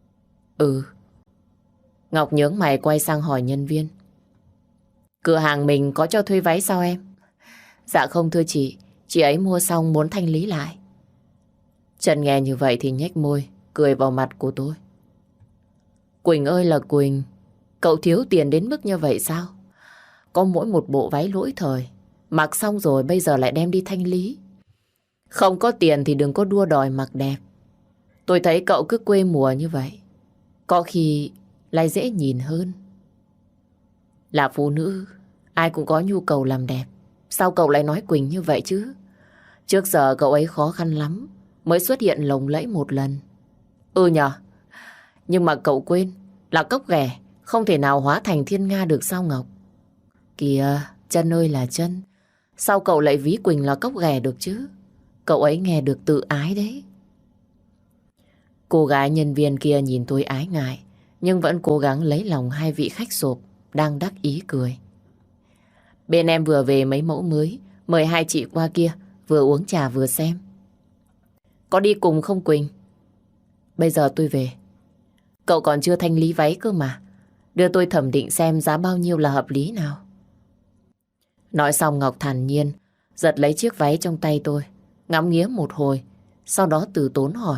Ngọc nhướng mày quay sang hỏi nhân viên. Cửa hàng mình có cho thuê váy sao em? Dạ không thưa chị ấy mua xong muốn thanh lý lại. Trần nghe như vậy thì nhếch môi, cười vào mặt của tôi. Quỳnh ơi là Quỳnh, cậu thiếu tiền đến mức như vậy sao? Có mỗi một bộ váy lỗi thời, mặc xong rồi bây giờ lại đem đi thanh lý. Không có tiền thì đừng có đua đòi mặc đẹp. Tôi thấy cậu cứ quê mùa như vậy, có khi lại dễ nhìn hơn. Là phụ nữ, ai cũng có nhu cầu làm đẹp. Sao cậu lại nói Quỳnh như vậy chứ? Trước giờ cậu ấy khó khăn lắm mới xuất hiện lồng lẫy một lần. Nhờ. Nhưng mà cậu quên là cốc ghẻ không thể nào hóa thành thiên nga được sao Ngọc? Kìa, Trân ơi là Trân, sao cậu lại ví Quỳnh là cốc ghẻ được chứ? Cậu ấy nghe được tự ái đấy. Cô gái nhân viên kia nhìn tôi ái ngại, nhưng vẫn cố gắng lấy lòng hai vị khách sộp đang đắc ý cười. Bên em vừa về mấy mẫu mới, mời hai chị qua kia, vừa uống trà vừa xem. Có đi cùng không Quỳnh? Bây giờ tôi về. Cậu còn chưa thanh lý váy cơ mà. Đưa tôi thẩm định xem giá bao nhiêu là hợp lý nào. Nói xong Ngọc thản nhiên giật lấy chiếc váy trong tay tôi, ngắm nghía một hồi, sau đó từ tốn hỏi.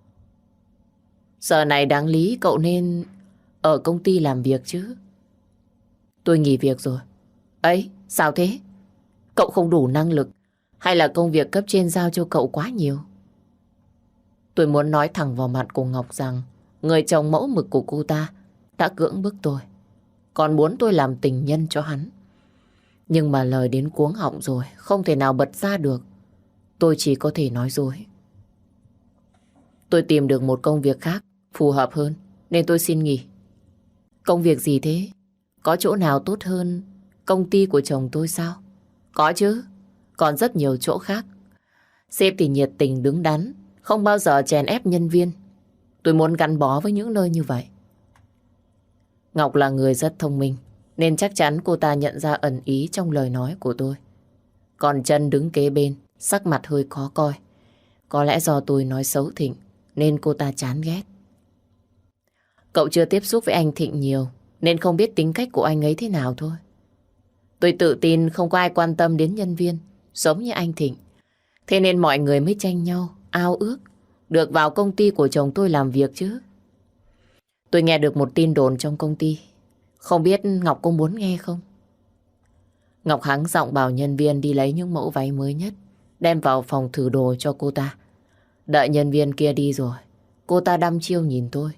Giờ này đáng lý cậu nên ở công ty làm việc chứ? Tôi nghỉ việc rồi. Ấy, sao thế? Cậu không đủ năng lực Hay là công việc cấp trên giao cho cậu quá nhiều? Tôi muốn nói thẳng vào mặt của Ngọc rằng người chồng mẫu mực của cô ta đã cưỡng bức tôi, còn muốn tôi làm tình nhân cho hắn. Nhưng mà lời đến cuống họng rồi, không thể nào bật ra được. Tôi chỉ có thể nói dối. Tôi tìm được một công việc khác phù hợp hơn nên tôi xin nghỉ. Công việc gì thế? Có chỗ nào tốt hơn công ty của chồng tôi sao? Có chứ, còn rất nhiều chỗ khác. Sếp thì nhiệt tình đứng đắn, không bao giờ chèn ép nhân viên. Tôi muốn gắn bó với những nơi như vậy. Ngọc là người rất thông minh, nên chắc chắn cô ta nhận ra ẩn ý trong lời nói của tôi. Còn Trân đứng kế bên, sắc mặt hơi khó coi. Có lẽ do tôi nói xấu Thịnh, nên cô ta chán ghét. Cậu chưa tiếp xúc với anh Thịnh nhiều, nên không biết tính cách của anh ấy thế nào thôi. Tôi tự tin không có ai quan tâm đến nhân viên, giống như anh Thịnh. Thế nên mọi người mới tranh nhau, ao ước, được vào công ty của chồng tôi làm việc chứ. Tôi nghe được một tin đồn trong công ty. Không biết Ngọc có muốn nghe không? Ngọc hắng giọng bảo nhân viên đi lấy những mẫu váy mới nhất, đem vào phòng thử đồ cho cô ta. Đợi nhân viên kia đi rồi, cô ta đăm chiêu nhìn tôi.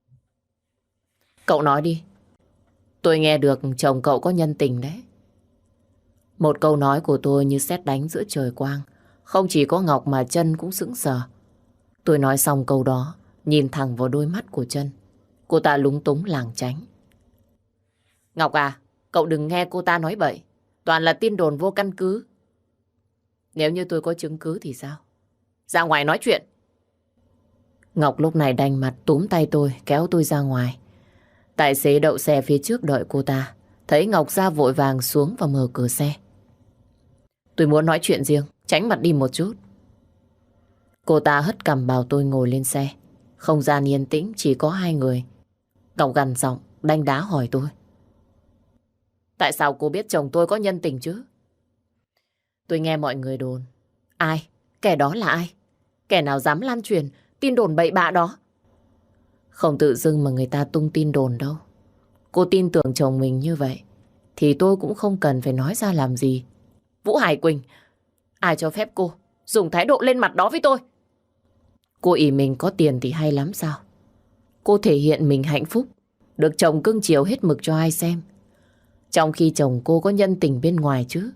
Cậu nói đi. Tôi nghe được chồng cậu có nhân tình đấy. Một câu nói của tôi như sét đánh giữa trời quang. Không chỉ có Ngọc mà Trân cũng sững sờ. Tôi nói xong câu đó, nhìn thẳng vào đôi mắt của Trân. Cô ta lúng túng lảng tránh. Ngọc à, cậu đừng nghe cô ta nói bậy. Toàn là tin đồn vô căn cứ. Nếu như tôi có chứng cứ thì sao? Ra ngoài nói chuyện. Ngọc lúc này đanh mặt túm tay tôi, kéo tôi ra ngoài. Tài xế đậu xe phía trước đợi cô ta. Thấy Ngọc ra vội vàng xuống và mở cửa xe. Tôi muốn nói chuyện riêng, tránh mặt đi một chút. Cô ta hất cằm bảo tôi ngồi lên xe. Không gian yên tĩnh, chỉ có hai người. Ngọc gằn giọng, đanh đá hỏi tôi. Tại sao cô biết chồng tôi có nhân tình chứ? Tôi nghe mọi người đồn. Ai? Kẻ đó là ai? Kẻ nào dám lan truyền tin đồn bậy bạ đó? Không tự dưng mà người ta tung tin đồn đâu. Cô tin tưởng chồng mình như vậy thì tôi cũng không cần phải nói ra làm gì. Vũ Hải Quỳnh, ai cho phép cô dùng thái độ lên mặt đó với tôi? Cô ỷ mình có tiền thì hay lắm sao? Cô thể hiện mình hạnh phúc, được chồng cưng chiều hết mực cho ai xem. Trong khi chồng cô có nhân tình bên ngoài chứ.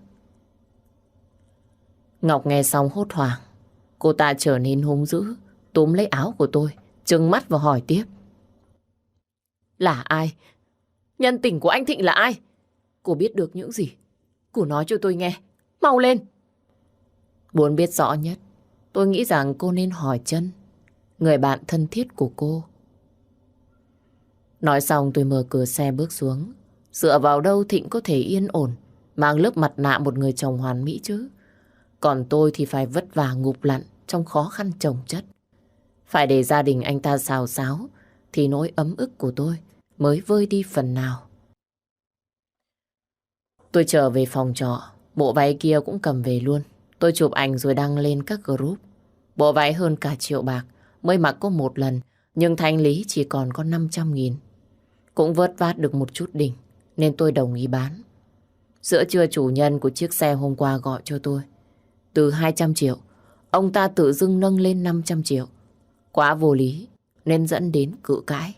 Ngọc nghe xong hốt hoảng. Cô ta trở nên hung dữ, túm lấy áo của tôi, trừng mắt và hỏi tiếp. Là ai? Nhân tình của anh Thịnh là ai? Cô biết được những gì? Cô nói cho tôi nghe, mau lên. Muốn biết rõ nhất, tôi nghĩ rằng cô nên hỏi Trân, người bạn thân thiết của cô. Nói xong tôi mở cửa xe bước xuống. Dựa vào đâu Thịnh có thể yên ổn mang lớp mặt nạ một người chồng hoàn mỹ chứ? Còn tôi thì phải vất vả ngụp lặn trong khó khăn chồng chất. Phải để gia đình anh ta xào xáo thì nỗi ấm ức của tôi mới vơi đi phần nào. Tôi trở về phòng trọ, bộ váy kia cũng cầm về luôn. Tôi chụp ảnh rồi đăng lên các group. Bộ váy hơn cả 1.000.000 mới mặc có một lần, nhưng thanh lý chỉ còn có 500.000. Cũng vớt vát được một chút đỉnh, nên tôi đồng ý bán. Giữa trưa chủ nhân của chiếc xe hôm qua gọi cho tôi. Từ 200 triệu, ông ta tự dưng nâng lên 500 triệu. Quá vô lý, nên dẫn đến cự cãi.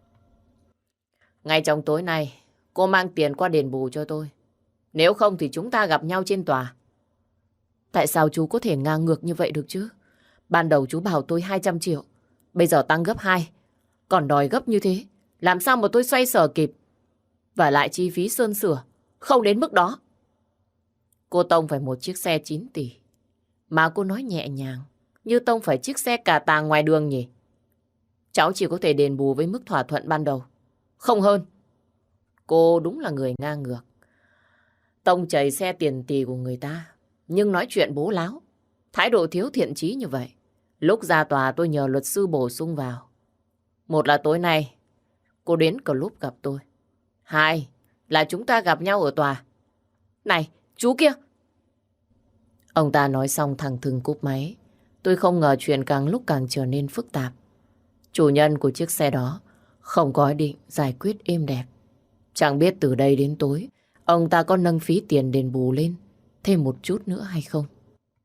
Ngay trong tối nay, cô mang tiền qua đền bù cho tôi. Nếu không thì chúng ta gặp nhau trên tòa. Tại sao chú có thể ngang ngược như vậy được chứ? Ban đầu chú bảo tôi 200 triệu, bây giờ tăng gấp 2. Còn đòi gấp như thế, làm sao mà tôi xoay sở kịp? Và lại chi phí sơn sửa, không đến mức đó. Cô tông phải một chiếc xe 9 tỷ. Mà cô nói nhẹ nhàng, như tông phải chiếc xe cà tàng ngoài đường nhỉ? Cháu chỉ có thể đền bù với mức thỏa thuận ban đầu, không hơn. Cô đúng là người ngang ngược. Tông chảy xe tiền tỷ của người ta, nhưng nói chuyện bố láo, thái độ thiếu thiện chí như vậy. Lúc ra tòa tôi nhờ luật sư bổ sung vào. Một là tối nay cô đến club gặp tôi. Hai là chúng ta gặp nhau ở tòa. Này, chú kia! Ông ta nói xong thẳng thừng cúp máy. Tôi không ngờ chuyện càng lúc càng trở nên phức tạp. Chủ nhân của chiếc xe đó không có ý định giải quyết êm đẹp. Chẳng biết từ đây đến tối ông ta có nâng phí tiền đền bù lên thêm một chút nữa hay không.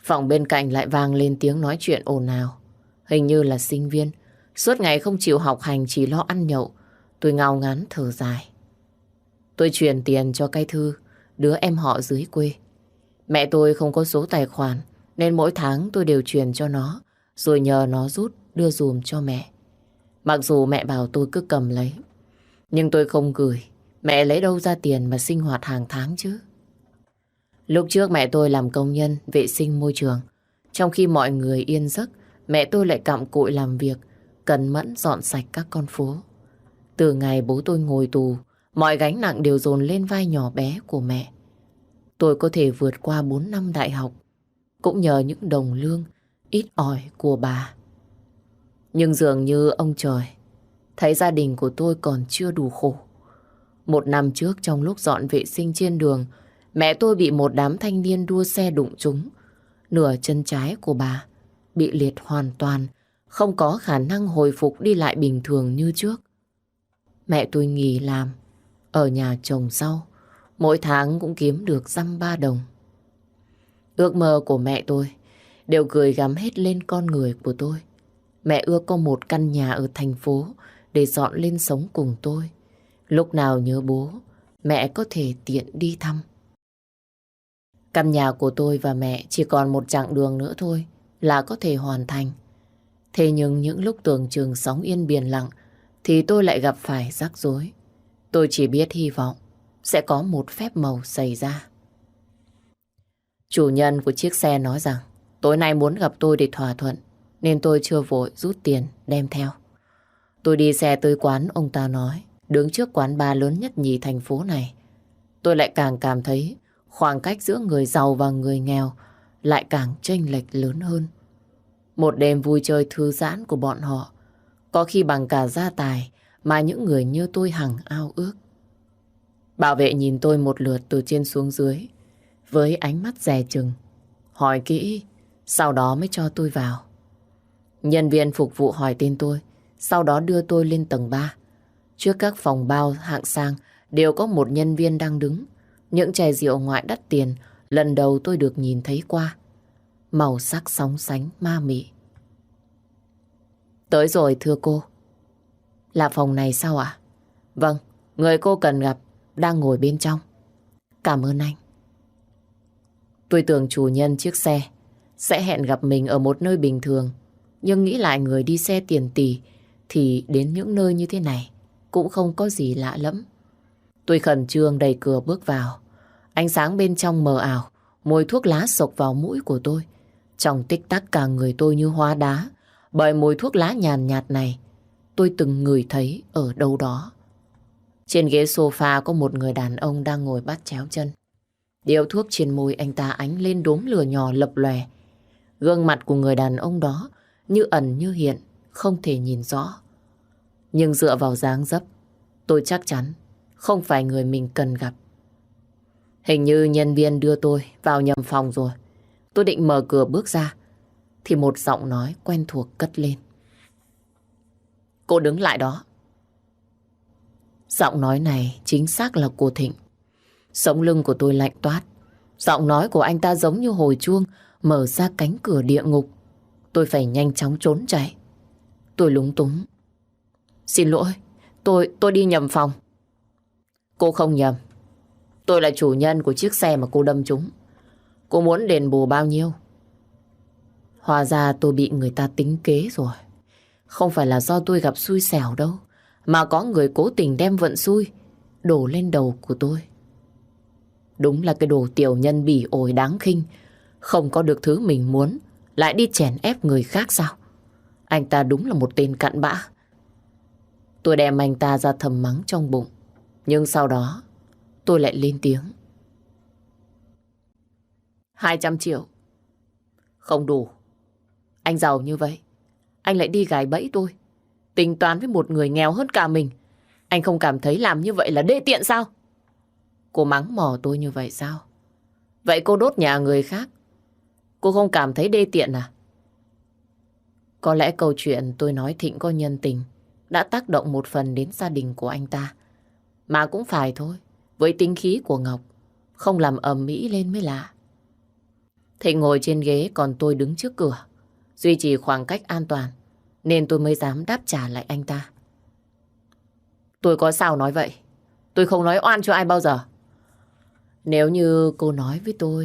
Phòng bên cạnh lại vang lên tiếng nói chuyện ồn ào. Hình như là sinh viên, suốt ngày không chịu học hành chỉ lo ăn nhậu. Tôi ngao ngán thở dài. Tôi chuyển tiền cho cái Thư, đứa em họ dưới quê. Mẹ tôi không có số tài khoản, nên mỗi tháng tôi đều chuyển cho nó, rồi nhờ nó rút đưa dùm cho mẹ. Mặc dù mẹ bảo tôi cứ cầm lấy, nhưng tôi không gửi. Mẹ lấy đâu ra tiền mà sinh hoạt hàng tháng chứ? Lúc trước mẹ tôi làm công nhân vệ sinh môi trường. Trong khi mọi người yên giấc, mẹ tôi lại cặm cụi làm việc, cẩn mẫn dọn sạch các con phố. Từ ngày bố tôi ngồi tù, mọi gánh nặng đều dồn lên vai nhỏ bé của mẹ. Tôi có thể vượt qua 4 năm đại học, cũng nhờ những đồng lương ít ỏi của bà. Nhưng dường như ông trời thấy gia đình của tôi còn chưa đủ khổ. Một năm trước, trong lúc dọn vệ sinh trên đường, mẹ tôi bị một đám thanh niên đua xe đụng trúng. Nửa chân trái của bà bị liệt hoàn toàn, không có khả năng hồi phục đi lại bình thường như trước. Mẹ tôi nghỉ làm, ở nhà trồng rau, mỗi tháng cũng kiếm được dăm ba đồng. Ước mơ của mẹ tôi đều gửi gắm hết lên con người của tôi. Mẹ ước có một căn nhà ở thành phố để dọn lên sống cùng tôi. Lúc nào nhớ bố, mẹ có thể tiện đi thăm. Căn nhà của tôi và mẹ chỉ còn một chặng đường nữa thôi là có thể hoàn thành. Thế nhưng những lúc tưởng chừng sóng yên biển lặng thì tôi lại gặp phải rắc rối. Tôi chỉ biết hy vọng sẽ có một phép màu xảy ra. Chủ nhân của chiếc xe nói rằng tối nay muốn gặp tôi để thỏa thuận, nên tôi chưa vội rút tiền đem theo. Tôi đi xe tới quán ông ta nói, đứng trước quán bar lớn nhất nhì thành phố này. Tôi lại càng cảm thấy khoảng cách giữa người giàu và người nghèo lại càng chênh lệch lớn hơn. Một đêm vui chơi thư giãn của bọn họ có khi bằng cả gia tài mà những người như tôi hằng ao ước. Bảo vệ nhìn tôi một lượt từ trên xuống dưới với ánh mắt dè chừng, hỏi kỹ, sau đó mới cho tôi vào. Nhân viên phục vụ hỏi tên tôi, sau đó đưa tôi lên tầng 3. Trước các phòng bao hạng sang đều có một nhân viên đang đứng. Những chai rượu ngoại đắt tiền lần đầu tôi được nhìn thấy qua. Màu sắc sóng sánh ma mị. Tới rồi thưa cô. Là phòng này sao ạ? Vâng, người cô cần gặp đang ngồi bên trong. Cảm ơn anh. Tôi tưởng chủ nhân chiếc xe sẽ hẹn gặp mình ở một nơi bình thường, nhưng nghĩ lại người đi xe tiền tỷ thì đến những nơi như thế này cũng không có gì lạ lẫm. Tôi khẩn trương đẩy cửa bước vào. Ánh sáng bên trong mờ ảo, mùi thuốc lá xộc vào mũi của tôi. Trong tích tắc cả người tôi như hóa đá, bởi mùi thuốc lá nhàn nhạt này tôi từng ngửi thấy ở đâu đó. Trên ghế sofa có một người đàn ông đang ngồi bắt chéo chân. Điếu thuốc trên môi anh ta ánh lên đốm lửa nhỏ lập lòe. Gương mặt của người đàn ông đó như ẩn như hiện, không thể nhìn rõ. Nhưng dựa vào dáng dấp, tôi chắc chắn không phải người mình cần gặp. Hình như nhân viên đưa tôi vào nhầm phòng rồi. Tôi định mở cửa bước ra thì một giọng nói quen thuộc cất lên. Cô đứng lại đó. Giọng nói này chính xác là của Thịnh. Sống lưng của tôi lạnh toát. Giọng nói của anh ta giống như hồi chuông mở ra cánh cửa địa ngục. Tôi phải nhanh chóng trốn chạy. Tôi lúng túng. Xin lỗi, tôi đi nhầm phòng. Cô không nhầm. Tôi là chủ nhân của chiếc xe mà cô đâm trúng. Cô muốn đền bù bao nhiêu? Hóa ra tôi bị người ta tính kế rồi. Không phải là do tôi gặp xui xẻo đâu, mà có người cố tình đem vận xui đổ lên đầu của tôi. Đúng là cái đồ tiểu nhân bỉ ổi đáng khinh. Không có được thứ mình muốn lại đi chèn ép người khác sao? Anh ta đúng là một tên cặn bã. Tôi đem anh ta ra thầm mắng trong bụng. Nhưng sau đó tôi lại lên tiếng. 200 triệu. Không đủ. Anh giàu như vậy, anh lại đi gài bẫy tôi, tính toán với một người nghèo hơn cả mình. Anh không cảm thấy làm như vậy là đê tiện sao? Cô mắng mỏ tôi như vậy sao? Vậy cô đốt nhà người khác, cô không cảm thấy đê tiện à? Có lẽ câu chuyện tôi nói Thịnh có nhân tình đã tác động một phần đến gia đình của anh ta. Mà cũng phải thôi, với tính khí của Ngọc, không làm ầm ĩ lên mới lạ. Thịnh ngồi trên ghế còn tôi đứng trước cửa. Duy trì khoảng cách an toàn nên tôi mới dám đáp trả lại anh ta. Tôi có sao nói vậy? Tôi không nói oan cho ai bao giờ. Nếu như cô nói với tôi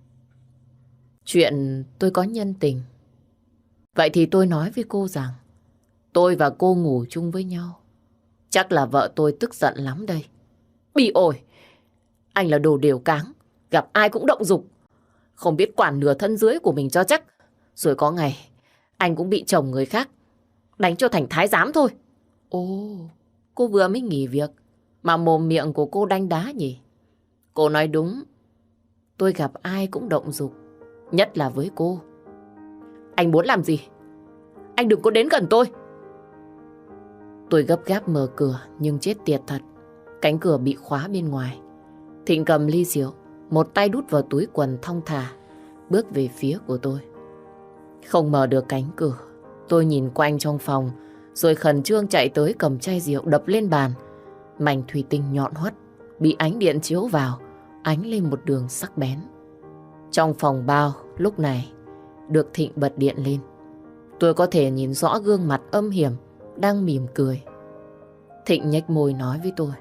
chuyện tôi có nhân tình, vậy thì tôi nói với cô rằng tôi và cô ngủ chung với nhau. Chắc là vợ tôi tức giận lắm đây. Bị ổi, anh là đồ đều cáng, gặp ai cũng động dục, không biết quản nửa thân dưới của mình cho chắc. Rồi có ngày anh cũng bị chồng người khác đánh cho thành thái giám thôi. Ồ, cô vừa mới nghỉ việc mà mồm miệng của cô đanh đá nhỉ? Cô nói đúng, tôi gặp ai cũng động dục, nhất là với cô. Anh muốn làm gì? Anh đừng có đến gần tôi. Tôi gấp gáp mở cửa nhưng chết tiệt thật. Cánh cửa bị khóa bên ngoài. Thịnh cầm ly rượu, một tay đút vào túi quần thong thả, bước về phía của tôi. Không mở được cánh cửa, tôi nhìn quanh trong phòng, rồi khẩn trương chạy tới cầm chai rượu đập lên bàn. Mảnh thủy tinh nhọn hoắt, bị ánh điện chiếu vào, ánh lên một đường sắc bén. Trong phòng bao, lúc này, được Thịnh bật điện lên. Tôi có thể nhìn rõ gương mặt âm hiểm, đang mỉm cười. Thịnh nhếch môi nói với tôi.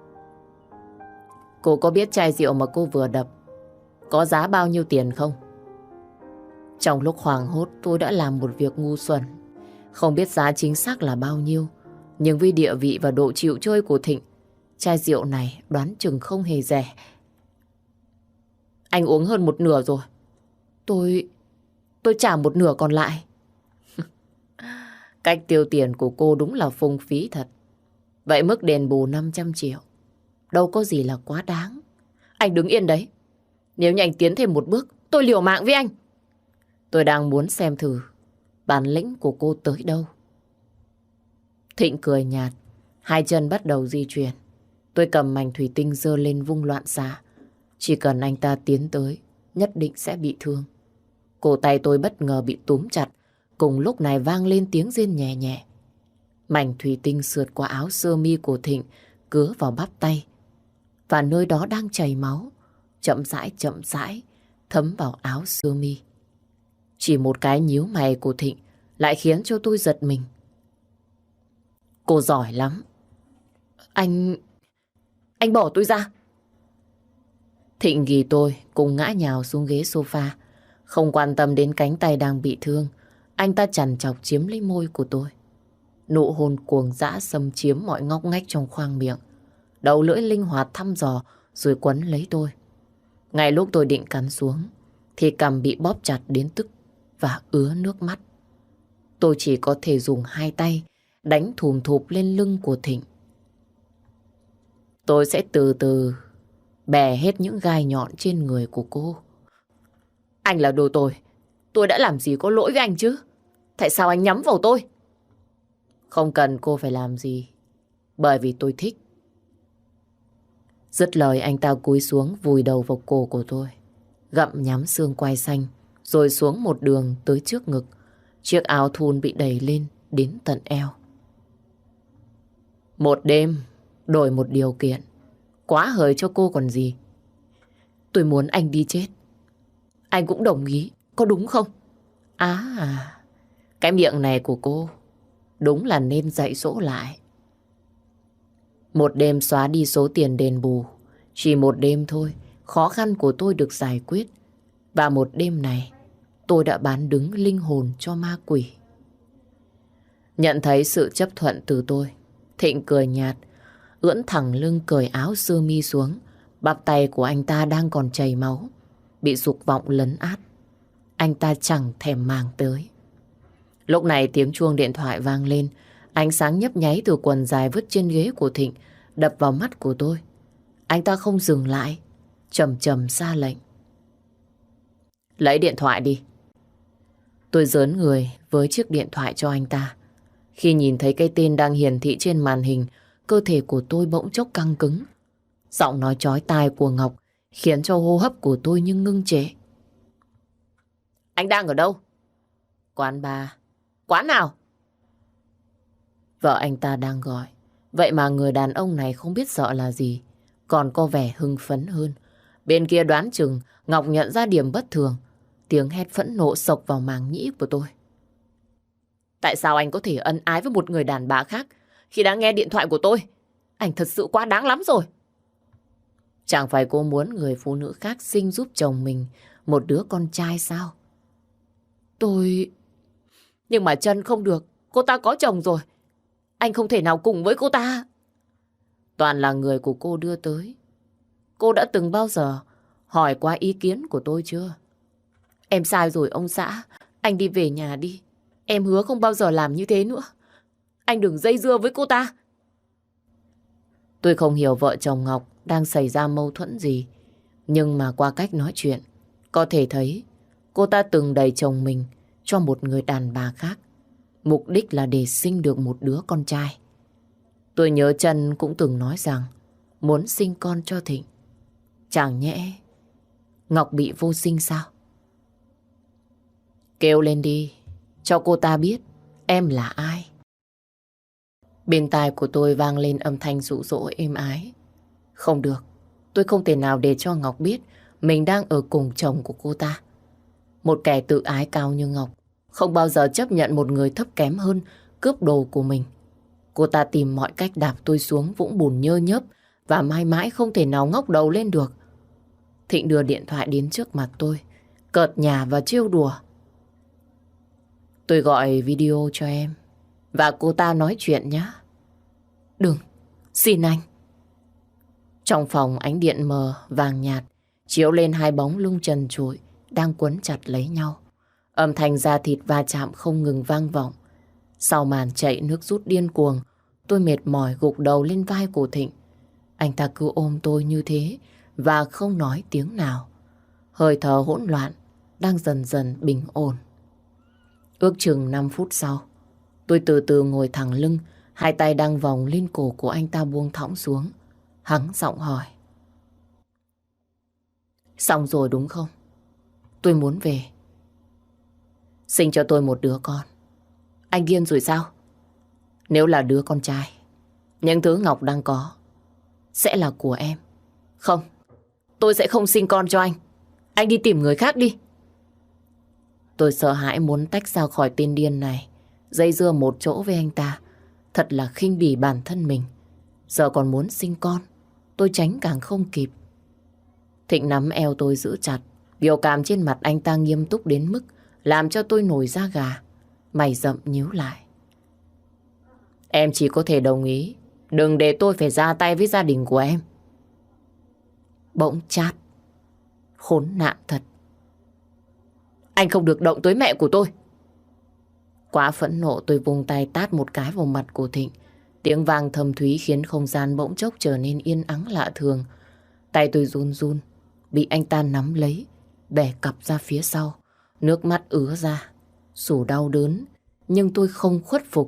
Cô có biết chai rượu mà cô vừa đập có giá bao nhiêu tiền không? Trong lúc hoảng hốt tôi đã làm một việc ngu xuẩn. Không biết giá chính xác là bao nhiêu, nhưng vì địa vị và độ chịu chơi của Thịnh, chai rượu này đoán chừng không hề rẻ. Anh uống hơn một nửa rồi. Tôi trả một nửa còn lại. Cách tiêu tiền của cô đúng là phung phí thật. Vậy mức đền bù 500 triệu đâu có gì là quá đáng. Anh đứng yên đấy. Nếu như anh tiến thêm một bước, tôi liều mạng với anh. Tôi đang muốn xem thử bản lĩnh của cô tới đâu. Thịnh cười nhạt, hai chân bắt đầu di chuyển. Tôi cầm mảnh thủy tinh giơ lên vung loạn xạ. Chỉ cần anh ta tiến tới, nhất định sẽ bị thương. Cổ tay tôi bất ngờ bị túm chặt. Cùng lúc này vang lên tiếng rên nhẹ nhẹ. Mảnh thủy tinh sượt qua áo sơ mi của Thịnh, cứa vào bắp tay. Và nơi đó đang chảy máu, chậm rãi thấm vào áo sơ mi. Chỉ một cái nhíu mày của Thịnh lại khiến cho tôi giật mình. Cô giỏi lắm. Anh bỏ tôi ra. Thịnh ghì tôi cùng ngã nhào xuống ghế sofa. Không quan tâm đến cánh tay đang bị thương, anh ta chằn chọc chiếm lấy môi của tôi. Nụ hôn cuồng dã xâm chiếm mọi ngóc ngách trong khoang miệng. Đầu lưỡi linh hoạt thăm dò rồi quấn lấy tôi. Ngay lúc tôi định cắn xuống thì cằm bị bóp chặt đến tức và ứa nước mắt. Tôi chỉ có thể dùng hai tay đánh thùm thụp lên lưng của Thịnh. Tôi sẽ từ từ bè hết những gai nhọn trên người của cô. Anh là đồ tồi. Tôi đã làm gì có lỗi với anh chứ? Tại sao anh nhắm vào tôi? Không cần cô phải làm gì, bởi vì tôi thích. Dứt lời anh ta cúi xuống vùi đầu vào cổ của tôi, gặm nhắm xương quai xanh, rồi xuống một đường tới trước ngực. Chiếc áo thun bị đẩy lên đến tận eo. Một đêm, đổi một điều kiện. Quá hời cho cô còn gì. Tôi muốn anh đi chết. Anh cũng đồng ý, có đúng không? Cái miệng này của cô đúng là nên dạy dỗ lại. Một đêm xóa đi số tiền đền bù. Chỉ một đêm thôi, khó khăn của tôi được giải quyết. Và một đêm này, tôi đã bán đứng linh hồn cho ma quỷ. Nhận thấy sự chấp thuận từ tôi, Thịnh cười nhạt, ưỡn thẳng lưng cởi áo sơ mi xuống. Bắp tay của anh ta đang còn chảy máu, bị dục vọng lấn át. Anh ta chẳng thèm màng tới. Lúc này tiếng chuông điện thoại vang lên. Ánh sáng nhấp nháy từ quần dài vứt trên ghế của Thịnh đập vào mắt của tôi. Anh ta không dừng lại, chầm chầm ra lệnh. Lấy điện thoại đi. Tôi rớn người với chiếc điện thoại cho anh ta. Khi nhìn thấy cái tên đang hiển thị trên màn hình, cơ thể của tôi bỗng chốc căng cứng. Giọng nói chói tai của Ngọc khiến cho hô hấp của tôi như ngưng trệ. Anh đang ở đâu? Quán bar. Quán nào? Vợ anh ta đang gọi. Vậy mà người đàn ông này không biết sợ là gì, còn có vẻ hưng phấn hơn. Bên kia đoán chừng Ngọc nhận ra điểm bất thường Tiếng hét phẫn nộ xộc vào màng nhĩ của tôi. Tại sao anh có thể ân ái với một người đàn bà khác khi đã nghe điện thoại của tôi? Anh thật sự quá đáng lắm rồi. Chẳng phải cô muốn người phụ nữ khác sinh giúp chồng mình một đứa con trai sao? Nhưng mà Trân không được. Cô ta có chồng rồi. Anh không thể nào cùng với cô ta. Toàn là người của cô đưa tới. Cô đã từng bao giờ hỏi qua ý kiến của tôi chưa? Em sai rồi ông xã. Anh đi về nhà đi. Em hứa không bao giờ làm như thế nữa. Anh đừng dây dưa với cô ta. Tôi không hiểu vợ chồng Ngọc đang xảy ra mâu thuẫn gì. Nhưng mà qua cách nói chuyện, có thể thấy cô ta từng đẩy chồng mình cho một người đàn bà khác. Mục đích là để sinh được một đứa con trai. Tôi nhớ Trân cũng từng nói rằng muốn sinh con cho Thịnh. Chẳng nhẽ Ngọc bị vô sinh sao? Kêu lên đi, cho cô ta biết em là ai. Bên tai của tôi vang lên âm thanh dụ dỗ êm ái. Không được, tôi không thể nào để cho Ngọc biết mình đang ở cùng chồng của cô ta. Một kẻ tự ái cao như Ngọc không bao giờ chấp nhận một người thấp kém hơn cướp đồ của mình. Cô ta tìm mọi cách đạp tôi xuống vũng bùn nhơ nhớp và mãi mãi không thể nào ngóc đầu lên được. Thịnh đưa điện thoại đến trước mặt tôi, cợt nhả và trêu đùa. Tôi gọi video cho em và cô ta nói chuyện nhé. Đừng, xin anh. Trong phòng ánh điện mờ vàng nhạt chiếu lên hai bóng lung trần trụi đang quấn chặt lấy nhau. Âm thanh da thịt va chạm không ngừng vang vọng. Sau màn chạy nước rút điên cuồng, tôi mệt mỏi gục đầu lên vai của Thịnh. Anh ta cứ ôm tôi như thế và không nói tiếng nào. Hơi thở hỗn loạn đang dần dần bình ổn. Ước chừng 5 phút sau, tôi từ từ ngồi thẳng lưng, hai tay đang vòng lên cổ của anh ta buông thõng xuống. Hắng giọng hỏi. Xong rồi đúng không? Tôi muốn về. Sinh cho tôi một đứa con. Anh điên rồi sao? Nếu là đứa con trai, những thứ Ngọc đang có sẽ là của em. Không, tôi sẽ không sinh con cho anh. Anh đi tìm người khác đi. Tôi sợ hãi muốn tách ra khỏi tên điên này, dây dưa một chỗ với anh ta. Thật là khinh bỉ bản thân mình. Giờ còn muốn sinh con, tôi tránh càng không kịp. Thịnh nắm eo tôi giữ chặt. Biểu cảm trên mặt anh ta nghiêm túc đến mức làm cho tôi nổi da gà. Mày rậm nhíu lại. Em chỉ có thể đồng ý, đừng để tôi phải ra tay với gia đình của em. Bỗng chát. Khốn nạn thật. Anh không được động tới mẹ của tôi. Quá phẫn nộ tôi vung tay tát một cái vào mặt của Thịnh. Tiếng vang thầm thúy khiến không gian bỗng chốc trở nên yên ắng lạ thường. Tay tôi run run, bị anh ta nắm lấy, bẻ cặp ra phía sau. Nước mắt ứa ra, dù đau đớn, nhưng tôi không khuất phục.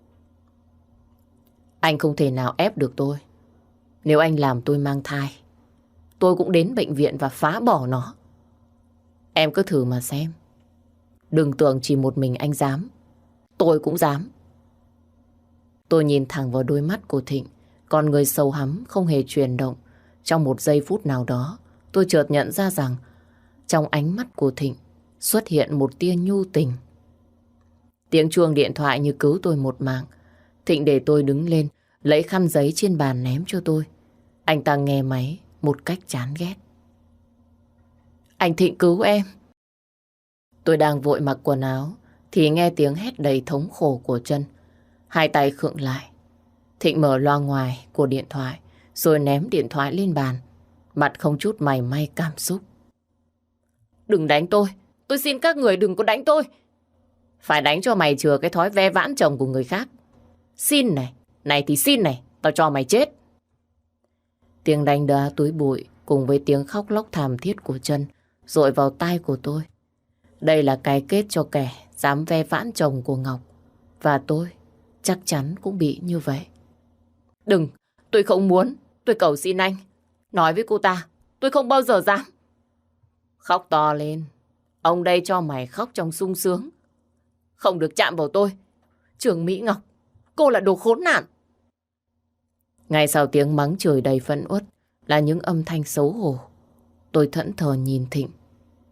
Anh không thể nào ép được tôi. Nếu anh làm tôi mang thai, tôi cũng đến bệnh viện và phá bỏ nó. Em cứ thử mà xem. Đừng tưởng chỉ một mình anh dám, tôi cũng dám. Tôi nhìn thẳng vào đôi mắt của Thịnh, con người sâu hắm không hề chuyển động. Trong một giây phút nào đó, tôi chợt nhận ra rằng trong ánh mắt của Thịnh xuất hiện một tia nhu tình. Tiếng chuông điện thoại như cứu tôi một mạng. Thịnh để tôi đứng lên, lấy khăn giấy trên bàn ném cho tôi. Anh ta nghe máy một cách chán ghét. Anh Thịnh cứu em. Tôi đang vội mặc quần áo thì nghe tiếng hét đầy thống khổ của Trân. Hai tay khựng lại. Thịnh mở loa ngoài của điện thoại rồi ném điện thoại lên bàn, mặt không chút mảy may cảm xúc. Đừng đánh tôi xin các người đừng có đánh tôi. Phải đánh cho mày chừa cái thói ve vãn chồng của người khác. Xin này, này thì xin này, tao cho mày chết. Tiếng đánh đá túi bụi cùng với tiếng khóc lóc thảm thiết của Trân dội vào tai của tôi. Đây là cái kết cho kẻ dám ve vãn chồng của Ngọc. Và tôi chắc chắn cũng bị như vậy. Đừng, tôi không muốn, tôi cầu xin anh. Nói với cô ta, tôi không bao giờ dám. Khóc to lên, ông đây cho mày khóc trong sung sướng. Không được chạm vào tôi. Trường Mỹ Ngọc, cô là đồ khốn nạn. Ngay sau tiếng mắng chửi đầy phẫn uất là những âm thanh xấu hổ. Tôi thẫn thờ nhìn Thịnh.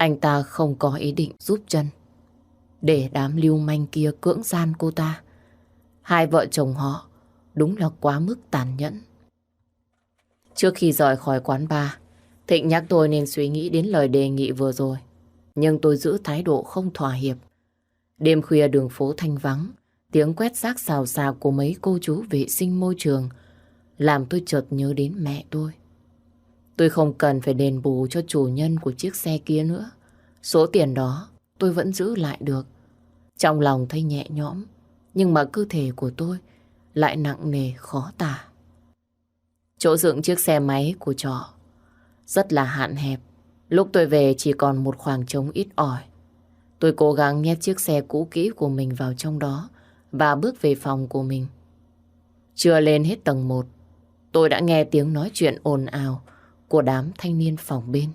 Anh ta không có ý định giúp Trân, để đám lưu manh kia cưỡng gian cô ta. Hai vợ chồng họ đúng là quá mức tàn nhẫn. Trước khi rời khỏi quán bar, Thịnh nhắc tôi nên suy nghĩ đến lời đề nghị vừa rồi. Nhưng tôi giữ thái độ không thỏa hiệp. Đêm khuya đường phố thanh vắng, tiếng quét rác xào xạc của mấy cô chú vệ sinh môi trường làm tôi chợt nhớ đến mẹ tôi. Tôi không cần phải đền bù cho chủ nhân của chiếc xe kia nữa. Số tiền đó tôi vẫn giữ lại được. Trong lòng thấy nhẹ nhõm, nhưng mà cơ thể của tôi lại nặng nề khó tả. Chỗ dựng chiếc xe máy của trọ rất là hạn hẹp. Lúc tôi về chỉ còn một khoảng trống ít ỏi. Tôi cố gắng nhét chiếc xe cũ kỹ của mình vào trong đó và bước về phòng của mình. Chưa lên hết tầng 1, tôi đã nghe tiếng nói chuyện ồn ào của đám thanh niên phòng bên.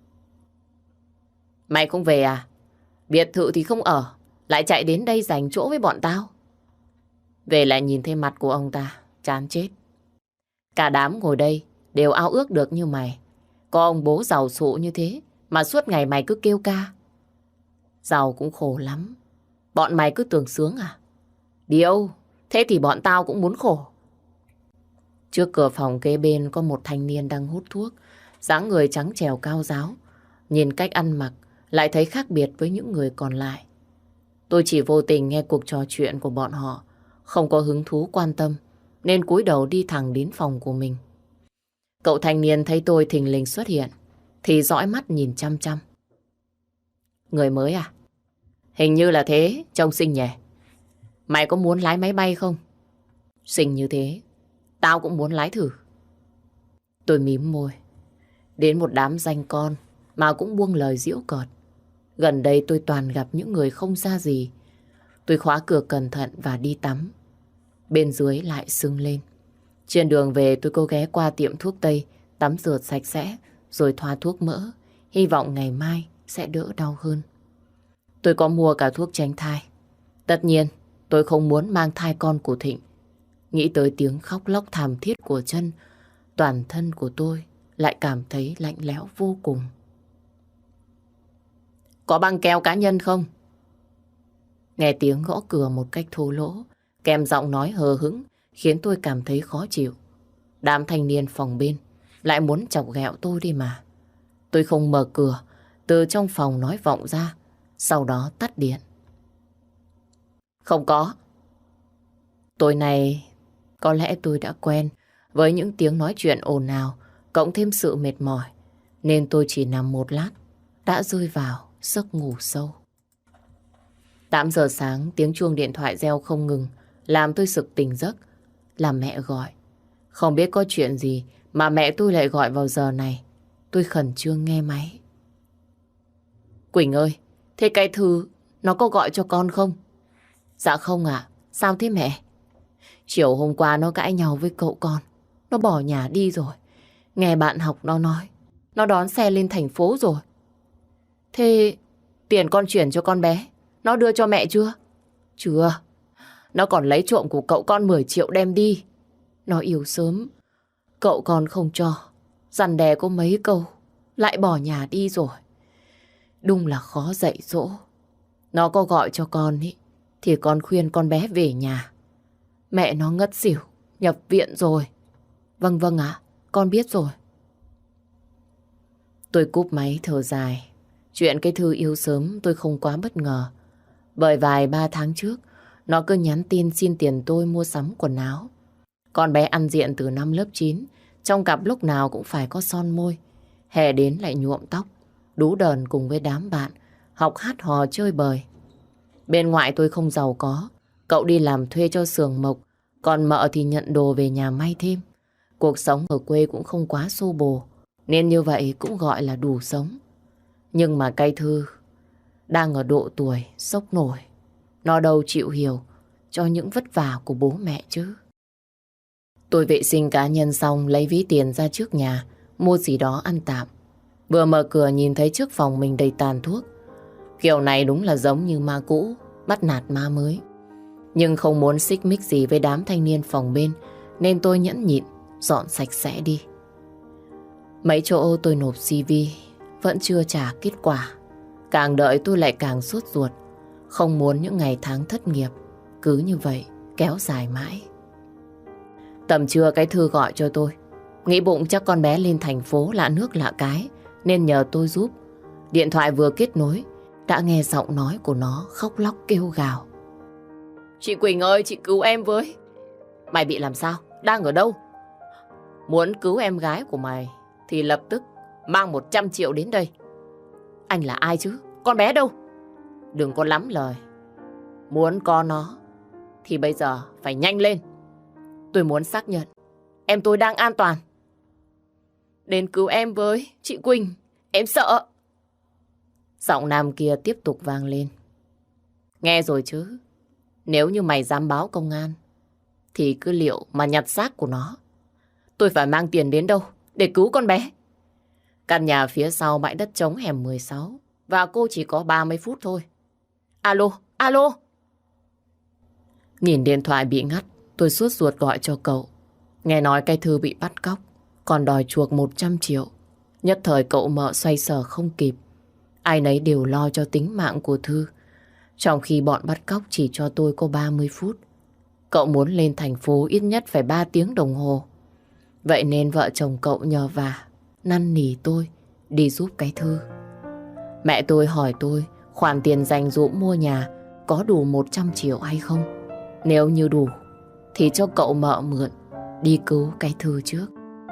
Mày không về à? Biệt thự thì không ở, lại chạy đến đây giành chỗ với bọn tao. Về lại nhìn thấy mặt của ông ta, chán chết. Cả đám ngồi đây đều ao ước được như mày. Có ông bố giàu sụ như thế mà suốt ngày mày cứ kêu ca. Giàu cũng khổ lắm. Bọn mày cứ tưởng sướng à? Điêu, thế thì bọn tao cũng muốn khổ. Trước cửa phòng kế bên có một thanh niên đang hút thuốc, dáng người trắng trẻo cao ráo. Nhìn cách ăn mặc lại thấy khác biệt với những người còn lại. Tôi chỉ vô tình nghe cuộc trò chuyện của bọn họ, không có hứng thú quan tâm, nên cúi đầu đi thẳng đến phòng của mình. Cậu thanh niên thấy tôi thình lình xuất hiện thì dõi mắt nhìn chăm chăm. Người mới à? Hình như là thế, trông xinh nhỉ. Mày có muốn lái máy bay không? Xinh như thế, tao cũng muốn lái thử. Tôi mím môi. Đến một đám danh con mà cũng buông lời giễu cợt. Gần đây tôi toàn gặp những người không ra gì. Tôi khóa cửa cẩn thận và đi tắm. Bên dưới lại sưng lên. Trên đường về tôi có ghé qua tiệm thuốc tây, tắm rửa sạch sẽ, rồi thoa thuốc mỡ. Hy vọng ngày mai sẽ đỡ đau hơn. Tôi có mua cả thuốc tránh thai. Tất nhiên, tôi không muốn mang thai con của Thịnh. Nghĩ tới tiếng khóc lóc thảm thiết của Trân, toàn thân của tôi lại cảm thấy lạnh lẽo vô cùng. Có băng keo cá nhân không? Nghe tiếng gõ cửa một cách thô lỗ, kèm giọng nói hờ hững, khiến tôi cảm thấy khó chịu. Đám thanh niên phòng bên lại muốn chọc ghẹo tôi đi mà. Tôi không mở cửa, từ trong phòng nói vọng ra, sau đó tắt điện. Không có. Tối nay, có lẽ tôi đã quen với những tiếng nói chuyện ồn ào, cộng thêm sự mệt mỏi, nên tôi chỉ nằm một lát, đã rơi vào giấc ngủ sâu. 8 giờ sáng, tiếng chuông điện thoại reo không ngừng, làm tôi sực tỉnh giấc. Là mẹ gọi. Không biết có chuyện gì mà mẹ tôi lại gọi vào giờ này. Tôi khẩn trương nghe máy. Quỳnh ơi, thế cái Thư nó có gọi cho con không? Dạ không ạ. Sao thế mẹ? Chiều hôm qua nó cãi nhau với cậu con. Nó bỏ nhà đi rồi. Nghe bạn học nó nói, nó đón xe lên thành phố rồi. Thế tiền con chuyển cho con bé, nó đưa cho mẹ chưa? Chưa. Nó còn lấy trộm của cậu con 10 triệu đem đi. Nó yêu sớm, cậu con không cho. Dằn đè có mấy câu, lại bỏ nhà đi rồi. Đúng là khó dạy dỗ. Nó có gọi cho con ý, thì con khuyên con bé về nhà. Mẹ nó ngất xỉu, nhập viện rồi. Vâng vâng ạ, con biết rồi. Tôi cúp máy thở dài. Chuyện cái Thư yêu sớm tôi không quá bất ngờ. Bởi vài 3 tháng trước, nó cứ nhắn tin xin tiền tôi mua sắm quần áo. Con bé ăn diện từ năm lớp 9, trong cặp lúc nào cũng phải có son môi. Hè đến lại nhuộm tóc, đú đờn cùng với đám bạn, học hát hò chơi bời. Bên ngoại tôi không giàu có, cậu đi làm thuê cho xưởng mộc, còn mợ thì nhận đồ về nhà may thêm. Cuộc sống ở quê cũng không quá xô bồ, nên như vậy cũng gọi là đủ sống. Nhưng mà cái Thư đang ở độ tuổi sốc nổi. Nó đâu chịu hiểu cho những vất vả của bố mẹ chứ. Tôi vệ sinh cá nhân xong lấy ví tiền ra trước nhà, mua gì đó ăn tạm. Vừa mở cửa nhìn thấy trước phòng mình đầy tàn thuốc. Kiểu này đúng là giống như ma cũ bắt nạt ma mới. Nhưng không muốn xích mích gì với đám thanh niên phòng bên, nên tôi nhẫn nhịn dọn sạch sẽ đi. Mấy chỗ tôi nộp CV vẫn chưa trả kết quả. Càng đợi tôi lại càng sốt ruột. Không muốn những ngày tháng thất nghiệp cứ như vậy kéo dài mãi. Tầm trưa cái Thư gọi cho tôi. Nghĩ bụng chắc con bé lên thành phố lạ nước lạ cái nên nhờ tôi giúp. Điện thoại vừa kết nối đã nghe giọng nói của nó khóc lóc kêu gào. Chị Quỳnh ơi, chị cứu em với. Mày bị làm sao? Đang ở đâu? Muốn cứu em gái của mày thì lập tức mang 100 triệu đến đây. Anh là ai chứ? Con bé đâu? Đừng có lắm lời. Muốn có nó thì bây giờ phải nhanh lên. Tôi muốn xác nhận em tôi đang an toàn. Đến cứu em với, chị Quỳnh. Em sợ. Giọng nam kia tiếp tục vang lên. Nghe rồi chứ. Nếu như mày dám báo công an thì cứ liệu mà nhặt xác của nó. Tôi phải mang tiền đến đâu để cứu con bé? Căn nhà phía sau bãi đất trống hẻm 16 và cô chỉ có 30 phút thôi. Alo, alo. Nhìn điện thoại bị ngắt, tôi sốt ruột gọi cho cậu. Nghe nói cái Thư bị bắt cóc, còn đòi chuộc 100 triệu. Nhất thời cậu mợ xoay sở không kịp. Ai nấy đều lo cho tính mạng của Thư. Trong khi bọn bắt cóc chỉ cho tôi có 30 phút. Cậu muốn lên thành phố ít nhất phải 3 tiếng đồng hồ. Vậy nên vợ chồng cậu nhờ vả, năn nỉ tôi đi giúp cái Thư. Mẹ tôi hỏi tôi khoản tiền dành dụm mua nhà có đủ 100 triệu hay không. Nếu như đủ thì cho cậu mợ mượn đi cứu cái Thư trước.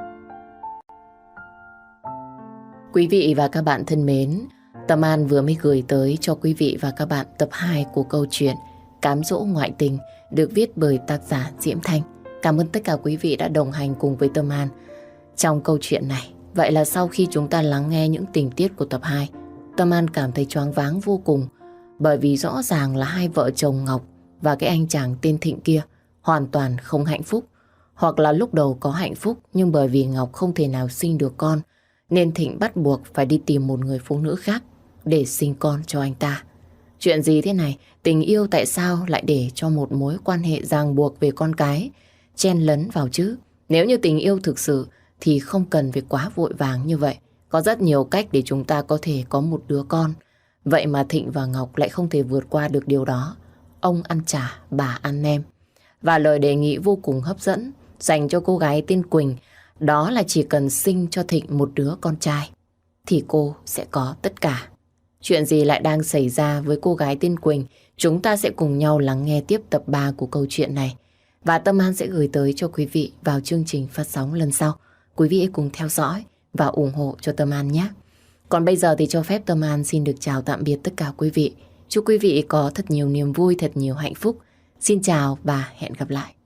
Quý vị và các bạn thân mến, Tâm An vừa mới gửi tới cho quý vị và các bạn tập 2 của câu chuyện Cám dỗ ngoại tình được viết bởi tác giả Diễm Thanh. Cảm ơn tất cả quý vị đã đồng hành cùng với Tâm An trong câu chuyện này. Vậy là sau khi chúng ta lắng nghe những tình tiết của tập 2, Tâm An cảm thấy choáng váng vô cùng. Bởi vì rõ ràng là hai vợ chồng Ngọc và cái anh chàng tên Thịnh kia hoàn toàn không hạnh phúc. Hoặc là lúc đầu có hạnh phúc nhưng bởi vì Ngọc không thể nào sinh được con nên Thịnh bắt buộc phải đi tìm một người phụ nữ khác để sinh con cho anh ta. Chuyện gì thế này? Tình yêu tại sao lại để cho một mối quan hệ ràng buộc về con cái chen lấn vào chứ? Nếu như tình yêu thực sự thì không cần phải quá vội vàng như vậy. Có rất nhiều cách để chúng ta có thể có một đứa con. Vậy mà Thịnh và Ngọc lại không thể vượt qua được điều đó. Ông ăn chả, bà ăn nem. Và lời đề nghị vô cùng hấp dẫn dành cho cô gái tên Quỳnh đó là chỉ cần sinh cho Thịnh một đứa con trai thì cô sẽ có tất cả. Chuyện gì lại đang xảy ra với cô gái tên Quỳnh? Chúng ta sẽ cùng nhau lắng nghe tiếp tập 3 của câu chuyện này. Và Tâm An sẽ gửi tới cho quý vị vào chương trình phát sóng lần sau. Quý vị hãy cùng theo dõi và ủng hộ cho Tâm An nhé. Còn bây giờ thì cho phép Tâm An xin được chào tạm biệt tất cả quý vị. Chúc quý vị có thật nhiều niềm vui, thật nhiều hạnh phúc. Xin chào và hẹn gặp lại.